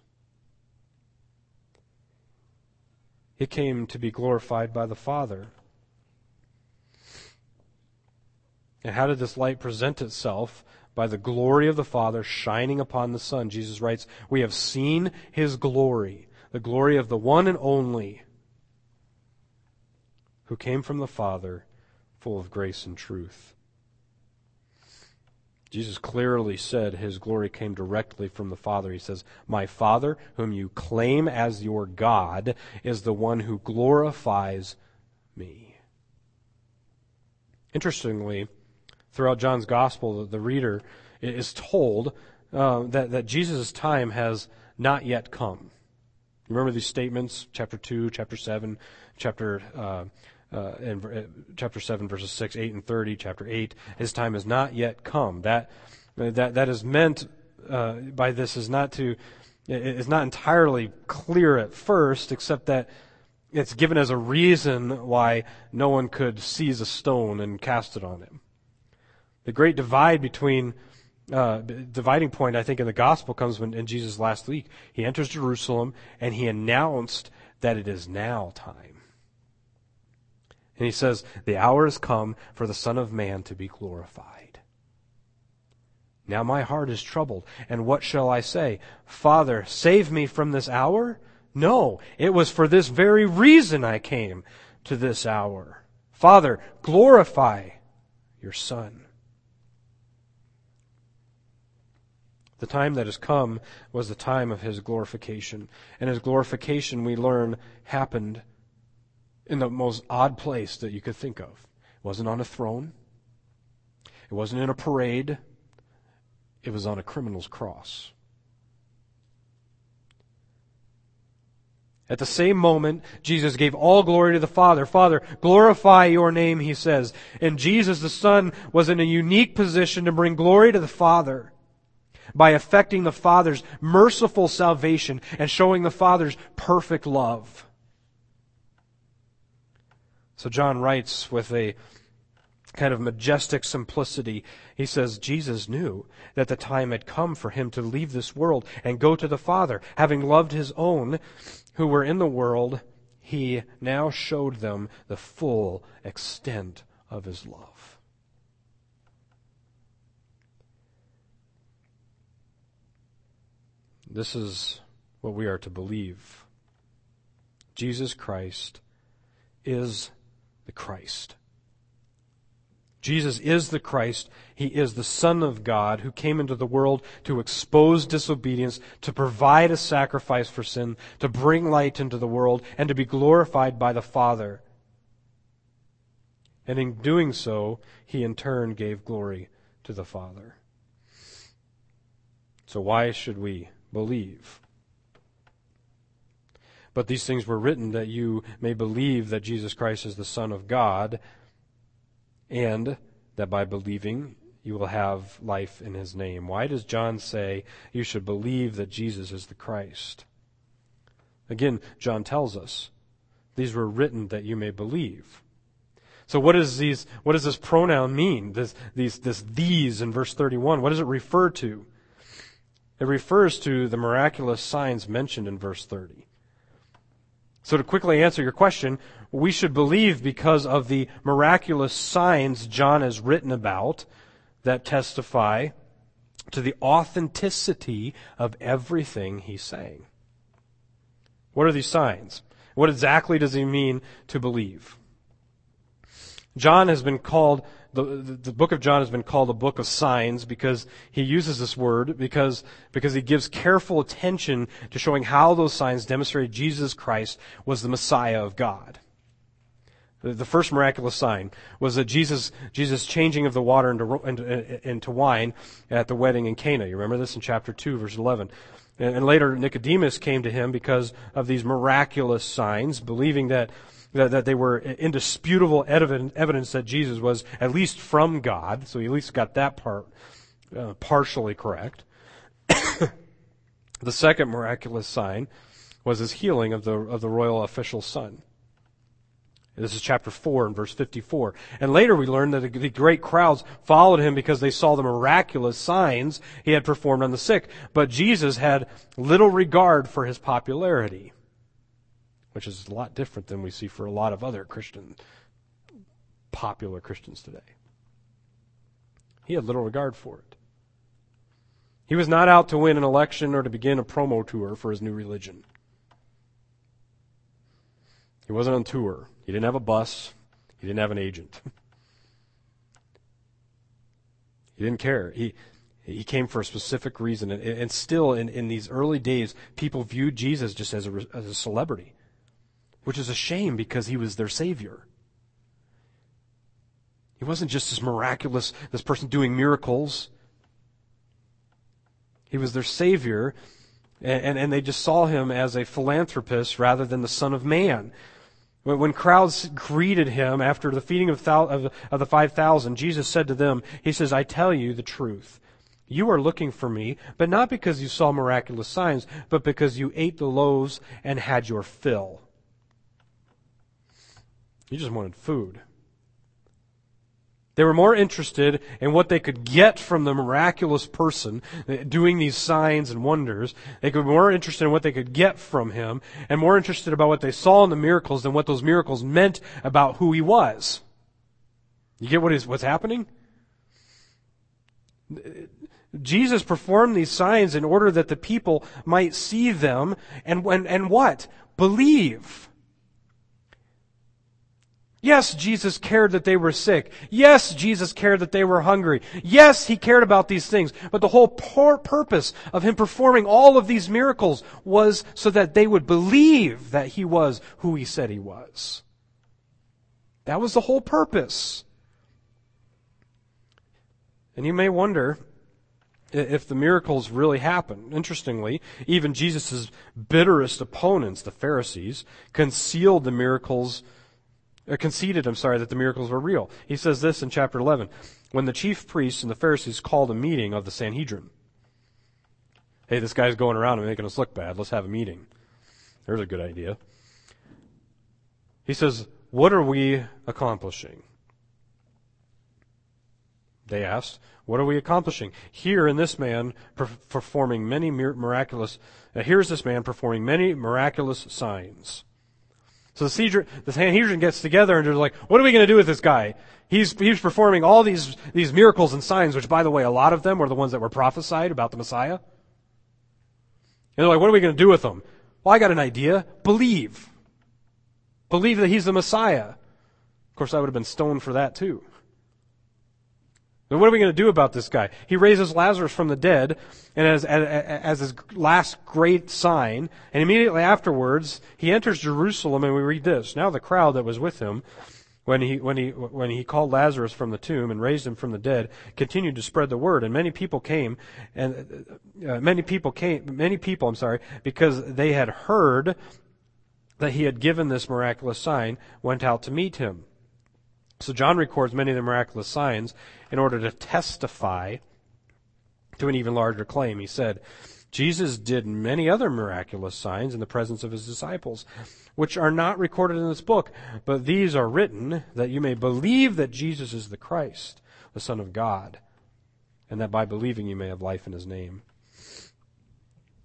He came to be glorified by the Father. And how did this light present itself? By the glory of the Father shining upon the Son. Jesus writes, we have seen his glory, the glory of the one and only, who came from the Father, full of grace and truth. Jesus clearly said his glory came directly from the Father. He says, my Father, whom you claim as your God, is the one who glorifies me. Interestingly, throughout John's Gospel, the reader is told that Jesus' time has not yet come. Remember these statements, chapter 2, chapter 7, chapter 7, verses 6, 8, and 30, chapter 8, his time has not yet come. That is meant by this is not entirely clear at first, except that it's given as a reason why no one could seize a stone and cast it on him. The great dividing point, I think, in the gospel comes when in Jesus' last week. He enters Jerusalem and he announced that it is now time. And he says, the hour has come for the Son of Man to be glorified. Now my heart is troubled, and what shall I say? Father, save me from this hour? No, it was for this very reason I came to this hour. Father, glorify your Son. The time that has come was the time of his glorification. And his glorification, we learn, happened in the most odd place that you could think of. It wasn't on a throne. It wasn't in a parade. It was on a criminal's cross. At the same moment, Jesus gave all glory to the Father. Father, glorify your name, he says. And Jesus, the Son, was in a unique position to bring glory to the Father by effecting the Father's merciful salvation and showing the Father's perfect love. So John writes with a kind of majestic simplicity. He says, Jesus knew that the time had come for him to leave this world and go to the Father. Having loved his own who were in the world, he now showed them the full extent of his love. This is what we are to believe. Jesus Christ is the Christ. Jesus is the Christ. He is the Son of God who came into the world to expose disobedience, to provide a sacrifice for sin, to bring light into the world, and to be glorified by the Father. And in doing so, he in turn gave glory to the Father. So why should we believe? But these things were written that you may believe that Jesus Christ is the Son of God, and that by believing you will have life in his name. Why does John say you should believe that Jesus is the Christ? Again, John tells us these were written that you may believe. So what does this pronoun mean? These in verse 31, what does it refer to? It refers to the miraculous signs mentioned in verse 30. So to quickly answer your question, we should believe because of the miraculous signs John has written about that testify to the authenticity of everything he's saying. What are these signs? What exactly does he mean to believe? John has been called, the book of John has been called a book of signs because he uses this word, because he gives careful attention to showing how those signs demonstrated Jesus Christ was the Messiah of God. The first miraculous sign was that Jesus changing of the water into wine at the wedding in Cana. You remember this in chapter 2, verse 11. And later Nicodemus came to him because of these miraculous signs, believing that they were indisputable evidence that Jesus was at least from God. So he at least got that part partially correct. The second miraculous sign was his healing of the royal official's son. This is chapter 4 and verse 54. And later we learn that the great crowds followed him because they saw the miraculous signs he had performed on the sick. But Jesus had little regard for his popularity, which is a lot different than we see for a lot of other popular Christians today. He had little regard for it. He was not out to win an election or to begin a promo tour for his new religion. He wasn't on tour. He didn't have a bus. He didn't have an agent. He didn't care. He came for a specific reason. And still, in these early days, people viewed Jesus just as a celebrity, which is a shame because he was their Savior. He wasn't just this miraculous, this person doing miracles. He was their Savior, and they just saw him as a philanthropist rather than the Son of Man. When crowds greeted him after the feeding of the 5,000, Jesus said to them, he says, "I tell you the truth. You are looking for me, but not because you saw miraculous signs, but because you ate the loaves and had your fill." You just wanted food. They were more interested in what they could get from the miraculous person doing these signs and wonders. They were more interested in what they could get from him and more interested about what they saw in the miracles than what those miracles meant about who he was. You get what's happening? Jesus performed these signs in order that the people might see them and what? Believe. Yes, Jesus cared that they were sick. Yes, Jesus cared that they were hungry. Yes, he cared about these things. But the whole purpose of him performing all of these miracles was so that they would believe that he was who he said he was. That was the whole purpose. And you may wonder if the miracles really happened. Interestingly, even Jesus' bitterest opponents, the Pharisees, conceded that the miracles were real. He says this in chapter 11. When the chief priests and the Pharisees called a meeting of the Sanhedrin. Hey, this guy's going around and making us look bad. Let's have a meeting. There's a good idea. He says, "What are we accomplishing?" They asked, "What are we accomplishing? Here in this man performing many miraculous, here's this man performing many miraculous signs." So the Sanhedrin gets together and they're like, "What are we going to do with this guy? He's performing all these miracles and signs," which, by the way, a lot of them were the ones that were prophesied about the Messiah. And they're like, "What are we going to do with him?" "Well, I got an idea. Believe. Believe that he's the Messiah." Of course, I would have been stoned for that too. But what are we going to do about this guy? He raises Lazarus from the dead, and as his last great sign, and immediately afterwards he enters Jerusalem, and we read this: "Now the crowd that was with him when he called Lazarus from the tomb and raised him from the dead continued to spread the word, and many people, because they had heard that he had given this miraculous sign, went out to meet him." So John records many of the miraculous signs in order to testify to an even larger claim. He said, "Jesus did many other miraculous signs in the presence of his disciples, which are not recorded in this book, but these are written that you may believe that Jesus is the Christ, the Son of God, and that by believing you may have life in his name."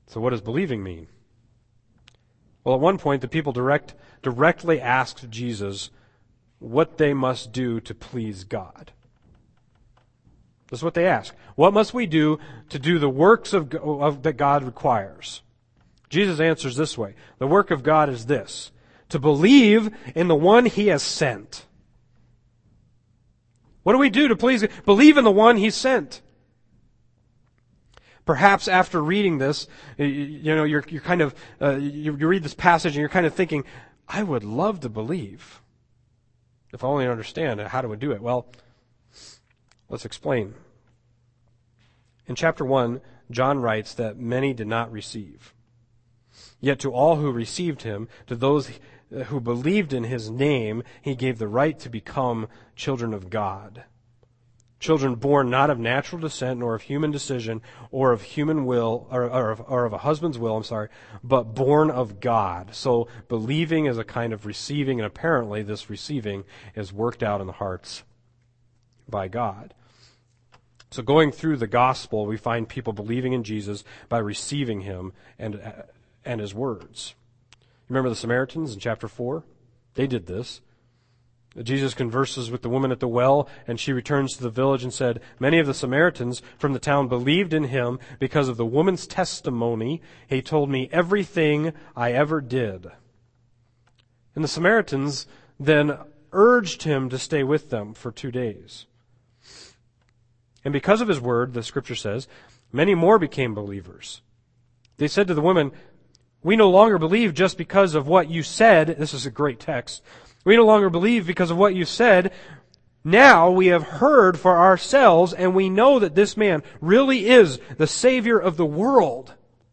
So what does believing mean? Well, at one point, the people directly asked Jesus what they must do to please God. That's what they ask. What must we do to do the works that God requires? Jesus answers this way. The work of God is this: to believe in the one He has sent. What do we do to please God? Believe in the one He sent. Perhaps after reading this, you're kind of, you read this passage and you're kind of thinking, I would love to believe. If I only understand how do I do it? Well, let's explain. In chapter 1, John writes that many did not receive. Yet to all who received Him, to those who believed in His name, He gave the right to become children of God. Children born not of natural descent, nor of human decision, or of human will, or of a husband's will, but born of God. So believing is a kind of receiving, and apparently this receiving is worked out in the hearts by God. So going through the gospel, we find people believing in Jesus by receiving Him and His words. Remember the Samaritans in chapter 4? They did this. Jesus converses with the woman at the well, and she returns to the village and said, many of the Samaritans from the town believed in Him because of the woman's testimony. He told me everything I ever did. And the Samaritans then urged Him to stay with them for 2 days. And because of His word, the scripture says, many more became believers. They said to the woman, we no longer believe just because of what you said. This is a great text. We no longer believe because of what you said. Now we have heard for ourselves, and we know that this man really is the Savior of the world.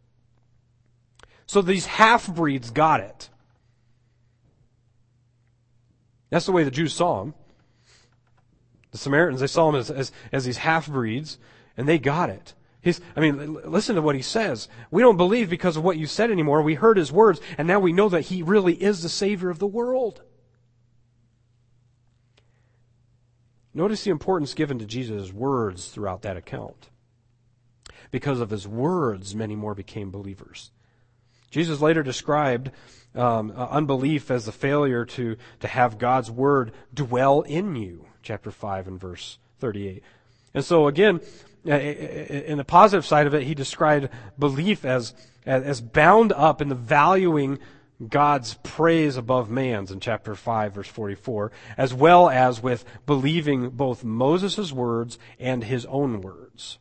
So these half-breeds got it. That's the way the Jews saw Him. The Samaritans, they saw Him as these half-breeds, and they got it. Listen to what He says. We don't believe because of what you said anymore. We heard His words, and now we know that He really is the Savior of the world. Notice the importance given to Jesus' words throughout that account. Because of His words, many more became believers. Jesus later described unbelief as the failure to have God's word dwell in you. Chapter 5 and verse 38. And so again, in the positive side of it, He described belief as bound up in the valuing God's praise above man's in chapter 5, verse 44, as well as with believing both Moses' words and His own words.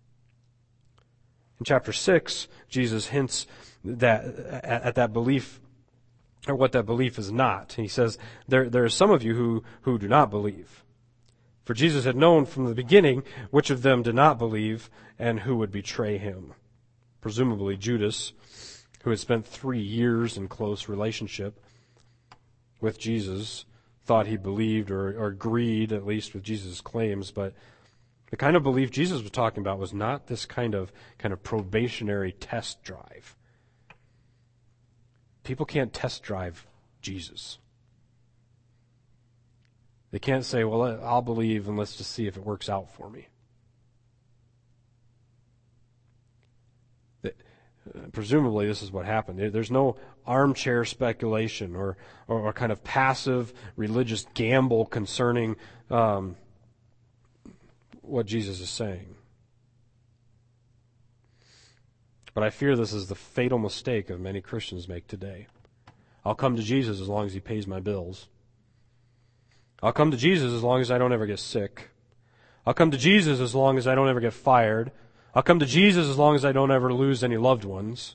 In chapter 6, Jesus hints that at that belief, or what that belief is not. He says, there are some of you who do not believe. For Jesus had known from the beginning which of them did not believe and who would betray Him. Presumably Judas, who had spent 3 years in close relationship with Jesus, thought he believed or agreed at least with Jesus' claims, but the kind of belief Jesus was talking about was not this kind of probationary test drive. People can't test drive Jesus. They can't say, well, I'll believe and let's just see if it works out for me. Presumably this is what happened. There's no armchair speculation or kind of passive religious gamble concerning what Jesus is saying. But I fear this is the fatal mistake that many Christians make today. I'll come to Jesus as long as He pays my bills. I'll come to Jesus as long as I don't ever get sick. I'll come to Jesus as long as I don't ever get fired. I'll come to Jesus as long as I don't ever lose any loved ones.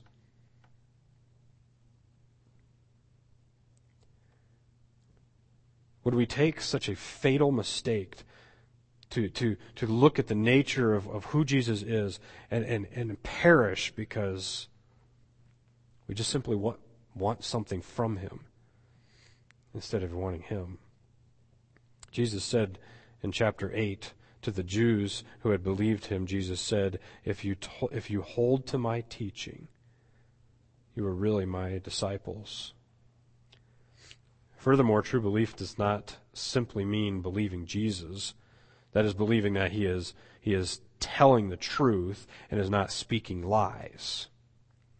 Would we take such a fatal mistake to look at the nature of who Jesus is and perish because we just simply want something from Him instead of wanting Him? Jesus said in chapter 8 to the Jews who had believed Him, Jesus said, if you hold to my teaching, you are really my disciples. Furthermore, true belief does not simply mean believing Jesus. That is, believing that He is telling the truth and is not speaking lies.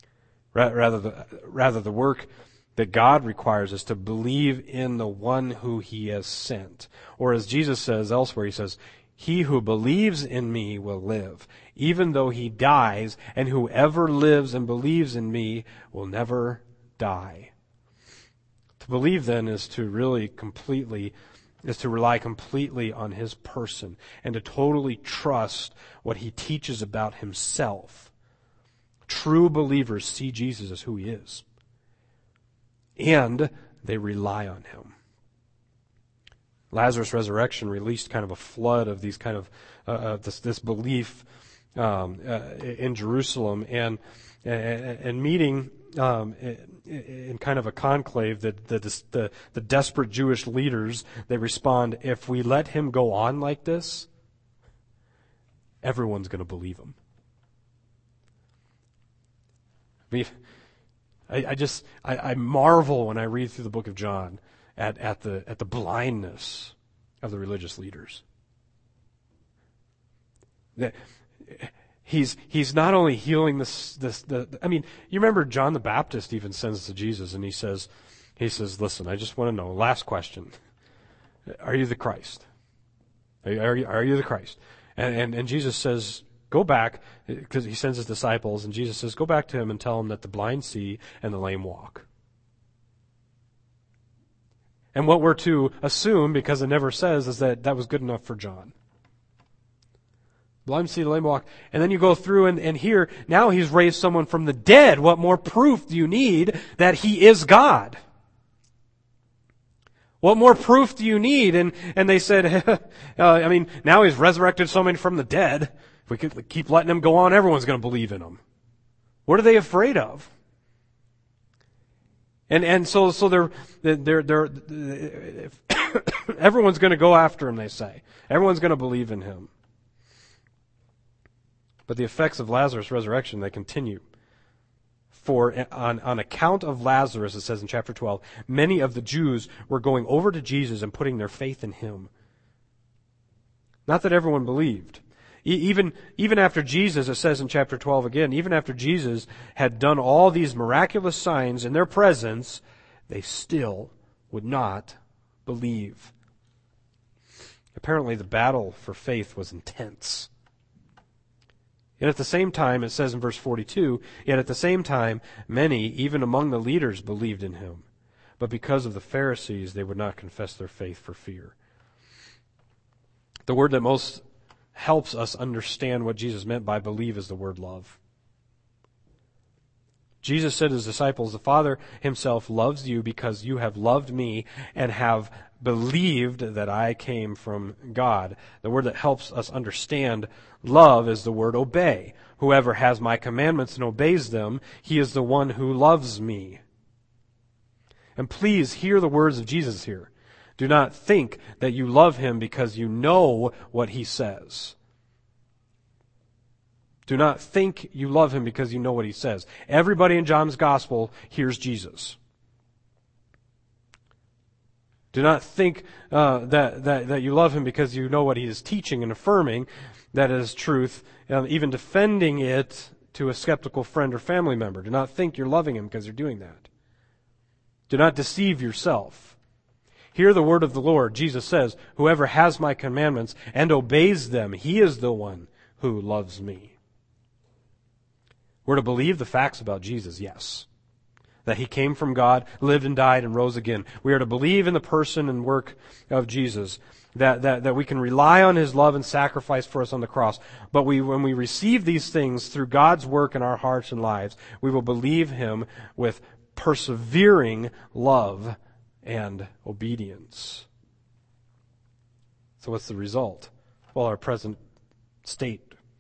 Rather, the work that God requires us to believe in the one who he has sent. Or as Jesus says elsewhere, he says, "He who believes in me will live, even though he dies, and whoever lives and believes in me will never die." To believe then is to rely completely on his person and to totally trust what he teaches about himself. True believers see Jesus as who he is, and they rely on him. Lazarus' resurrection released kind of a flood of these kind of this belief in Jerusalem, and meeting in kind of a conclave that the desperate Jewish leaders, they respond, if we let him go on like this, everyone's going to believe him. I marvel when I read through the book of John at the blindness of the religious leaders. He's not only healing you remember John the Baptist even sends to Jesus and he says, listen, I just want to know, last question. Are you the Christ? Are you the Christ? And Jesus says, go back, because he sends his disciples, and Jesus says, go back to him and tell him that the blind see and the lame walk. And what we're to assume, because it never says, is that was good enough for John. Blind see, the lame walk. And then you go through and here, now he's raised someone from the dead. What more proof do you need that he is God? What more proof do you need? And they said, now he's resurrected someone from the dead. If we could keep letting him go on, everyone's going to believe in him. What are they afraid of? And so they're everyone's going to go after him, they say. Everyone's going to believe in him. But the effects of Lazarus' resurrection, they continue. For on account of Lazarus, it says in chapter 12, many of the Jews were going over to Jesus and putting their faith in him. Not that everyone believed. Even after Jesus, it says in chapter 12 again, even after Jesus had done all these miraculous signs in their presence, they still would not believe. Apparently the battle for faith was intense. Yet at the same time, it says in verse 42, yet at the same time, many, even among the leaders, believed in him. But because of the Pharisees, they would not confess their faith for fear. The word that most helps us understand what Jesus meant by believe is the word love. Jesus said to his disciples, the Father himself loves you because you have loved me and have believed that I came from God. The word that helps us understand love is the word obey. Whoever has my commandments and obeys them, he is the one who loves me. And please hear the words of Jesus here. Do not think that you love him because you know what he says. Do not think you love him because you know what he says. Everybody in John's gospel hears Jesus. Do not think that you love him because you know what he is teaching and affirming that is truth, even defending it to a skeptical friend or family member. Do not think you're loving him because you're doing that. Do not deceive yourself. Hear the word of the Lord. Jesus says, whoever has my commandments and obeys them, he is the one who loves me. We're to believe the facts about Jesus, yes. That he came from God, lived and died and rose again. We are to believe in the person and work of Jesus. That we can rely on his love and sacrifice for us on the cross. But when we receive these things through God's work in our hearts and lives, we will believe him with persevering love and obedience. So what's the result? Well, our present state.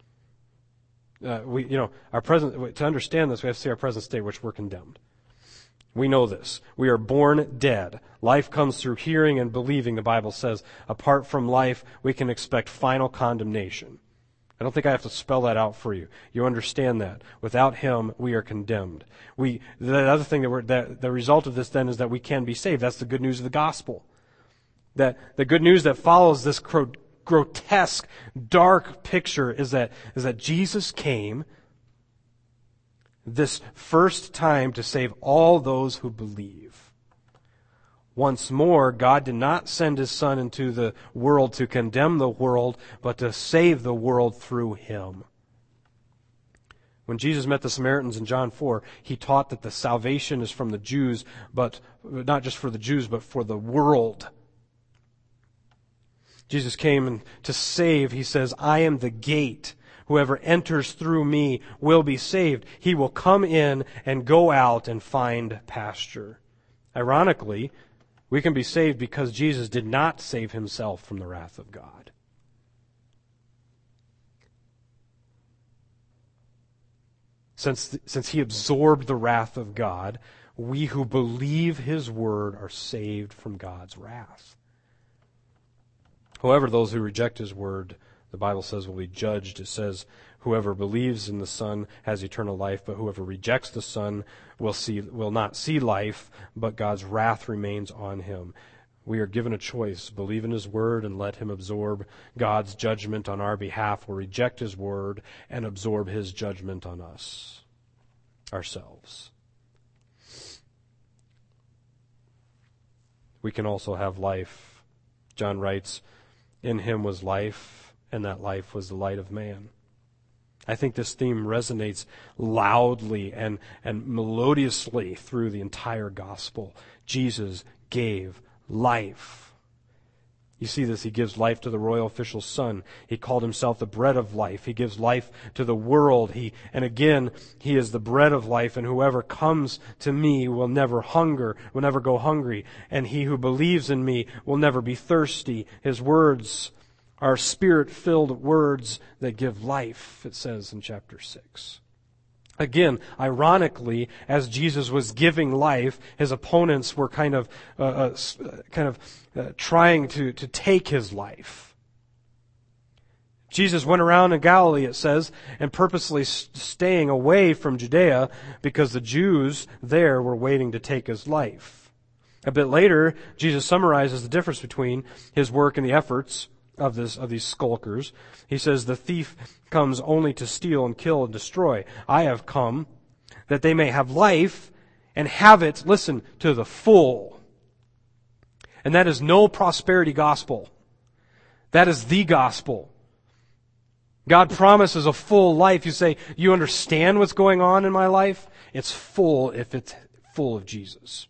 To understand this, we have to see our present state, which we're condemned. We know this. We are born dead. Life comes through hearing and believing, the Bible says. Apart from life, we can expect final condemnation. I don't think I have to spell that out for you. You understand that. Without him, we are condemned. The other thing the result of this then is that we can be saved. That's the good news of the gospel. That the good news that follows this grotesque, dark picture is that Jesus came This first time to save all those who believe. Once more, God did not send His Son into the world to condemn the world, but to save the world through Him. When Jesus met the Samaritans in John 4, He taught that the salvation is from the Jews, but not just for the Jews, but for the world. Jesus came to save. He says, I am the gate. Whoever enters through me will be saved. He will come in and go out and find pasture. Ironically, we can be saved because Jesus did not save Himself from the wrath of God. Since He absorbed the wrath of God, we who believe His word are saved from God's wrath. However, those who reject His word, the Bible says, will be judged. It says, whoever believes in the Son has eternal life, but whoever rejects the Son will not see life, but God's wrath remains on him. We are given a choice: believe in His word and let Him absorb God's judgment on our behalf, or reject His word and absorb His judgment on us, ourselves. We can also have life. John writes, in Him was life, and that life was the light of man. I think this theme resonates loudly and melodiously through the entire gospel. Jesus gave life. You see this. He gives life to the royal official's son. He called Himself the bread of life. He gives life to the world. And again, He is the bread of life, and whoever comes to me will never go hungry. And he who believes in me will never be thirsty. His words are Spirit-filled words that give life, it says in chapter 6. Again, ironically, as Jesus was giving life, His opponents were kind of trying to take His life. Jesus went around in Galilee, it says, and purposely staying away from Judea because the Jews there were waiting to take His life. A bit later, Jesus summarizes the difference between His work and the efforts of these skulkers. He says, the thief comes only to steal and kill and destroy. I have come that they may have life and have it, listen, to the full. And that is no prosperity gospel. That is the gospel. God promises a full life. You say, you understand what's going on in my life? It's full if it's full of Jesus.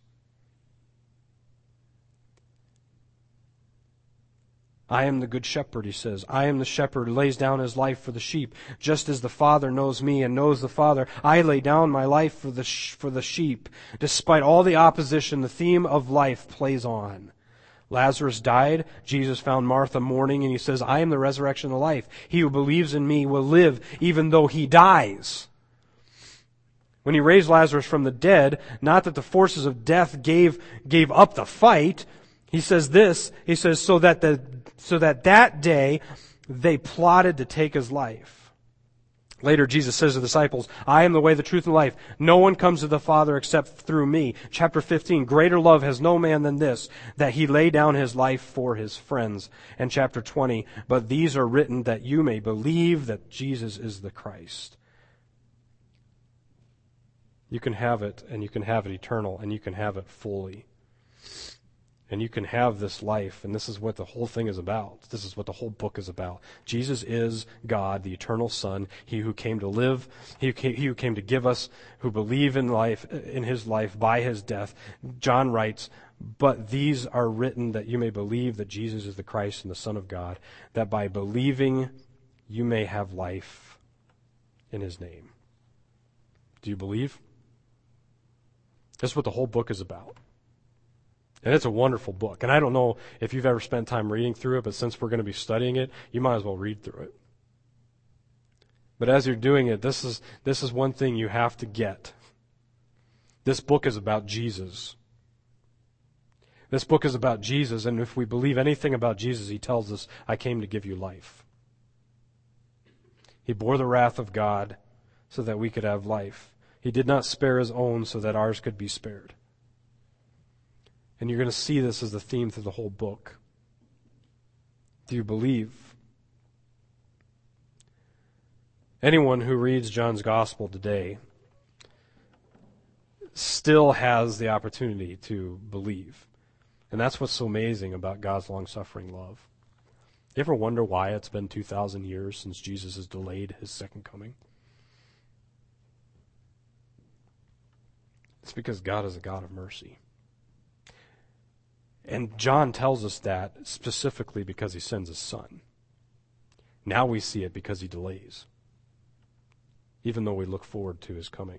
I am the good shepherd, He says. I am the shepherd who lays down his life for the sheep. Just as the Father knows me and knows the Father, I lay down my life for the sheep. Despite all the opposition, the theme of life plays on. Lazarus died. Jesus found Martha mourning, and He says, I am the resurrection and the life. He who believes in me will live even though he dies. When He raised Lazarus from the dead, not that the forces of death gave up the fight. He says this, He says, so that day they plotted to take His life. Later, Jesus says to the disciples, I am the way, the truth, and life. No one comes to the Father except through me. Chapter 15, greater love has no man than this, that he lay down his life for his friends. And chapter 20, but these are written that you may believe that Jesus is the Christ. You can have it, and you can have it eternal, and you can have it fully. And you can have this life, and this is what the whole thing is about. This is what the whole book is about. Jesus is God, the eternal Son, He who came to live, He who came to give us, who believe in His life by His death. John writes, but these are written that you may believe that Jesus is the Christ and the Son of God, that by believing you may have life in His name. Do you believe? That's what the whole book is about. And it's a wonderful book. And I don't know if you've ever spent time reading through it, but since we're going to be studying it, you might as well read through it. But as you're doing it, this is one thing you have to get. This book is about Jesus. This book is about Jesus, and if we believe anything about Jesus, He tells us, I came to give you life. He bore the wrath of God so that we could have life. He did not spare His own so that ours could be spared. And you're going to see this as the theme through the whole book. Do you believe? Anyone who reads John's Gospel today still has the opportunity to believe. And that's what's so amazing about God's long-suffering love. You ever wonder why it's been 2,000 years since Jesus has delayed his second coming? It's because God is a God of mercy. And John tells us that specifically because he sends his son. Now we see it because he delays, even though we look forward to his coming.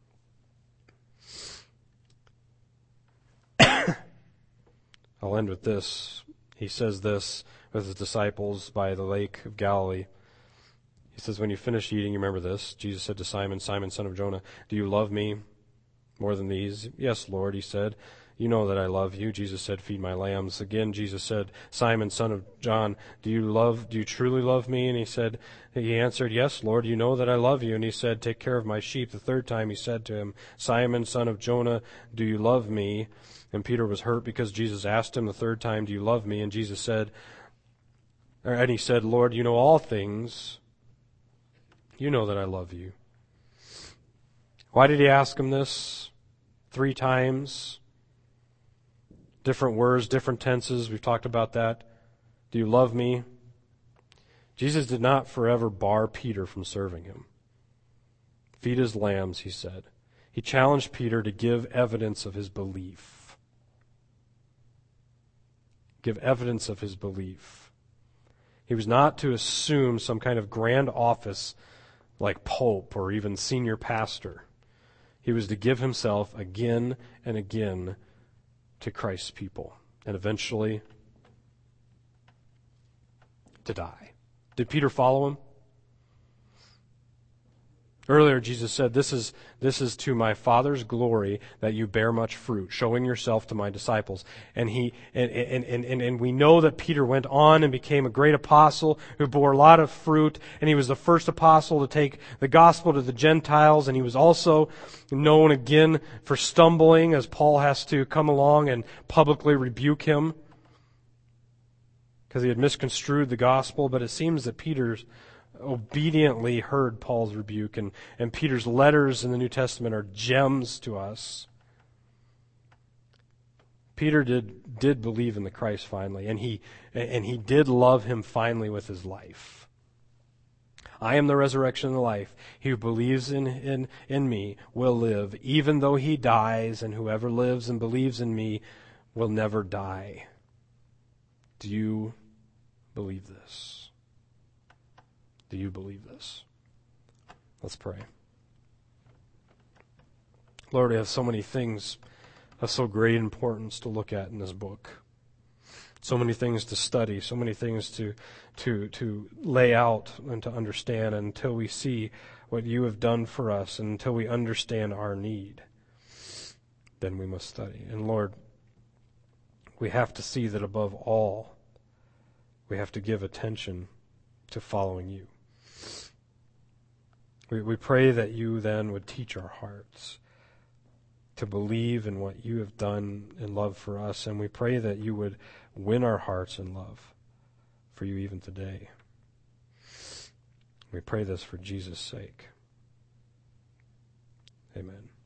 I'll end with this. He says this with his disciples by the lake of Galilee. He says, when you finish eating, you remember this. Jesus said to Simon, Simon, son of Jonah, do you love me more than these? Yes, Lord, he said. You know that I love you. Jesus said, feed my lambs. Again, Jesus said, Simon, son of John, do you truly love me? And he answered, yes, Lord, you know that I love you. And he said, take care of my sheep. The third time he said to him, Simon, son of Jonah, do you love me? And Peter was hurt because Jesus asked him the third time, do you love me? And he said, Lord, you know all things. You know that I love you. Why did he ask him this 3 times? Different words, different tenses. We've talked about that. Do you love me? Jesus did not forever bar Peter from serving him. Feed his lambs, he said. He challenged Peter to give evidence of his belief. Give evidence of his belief. He was not to assume some kind of grand office like pope or even senior pastor. He was to give himself again and again to Christ's people, and eventually to die. Did Peter follow him? Earlier, Jesus said, this is to my Father's glory that you bear much fruit, showing yourself to my disciples. And we know that Peter went on and became a great apostle who bore a lot of fruit, and he was the first apostle to take the gospel to the Gentiles, and he was also known again for stumbling as Paul has to come along and publicly rebuke him because he had misconstrued the gospel. But it seems that Peter's obediently heard Paul's rebuke, and Peter's letters in the New Testament are gems to us. Peter did believe in the Christ finally, and he did love him finally with his life. I am the resurrection and the life. He who believes in me will live, even though he dies, and whoever lives and believes in me will never die. Do you believe this? Do you believe this? Let's pray. Lord, we have so many things of so great importance to look at in this book. So many things to study, so many things to lay out and to understand until we see what you have done for us and until we understand our need. Then we must study. And Lord, we have to see that above all, we have to give attention to following you. We pray that you then would teach our hearts to believe in what you have done in love for us, and we pray that you would win our hearts in love for you even today. We pray this for Jesus' sake. Amen.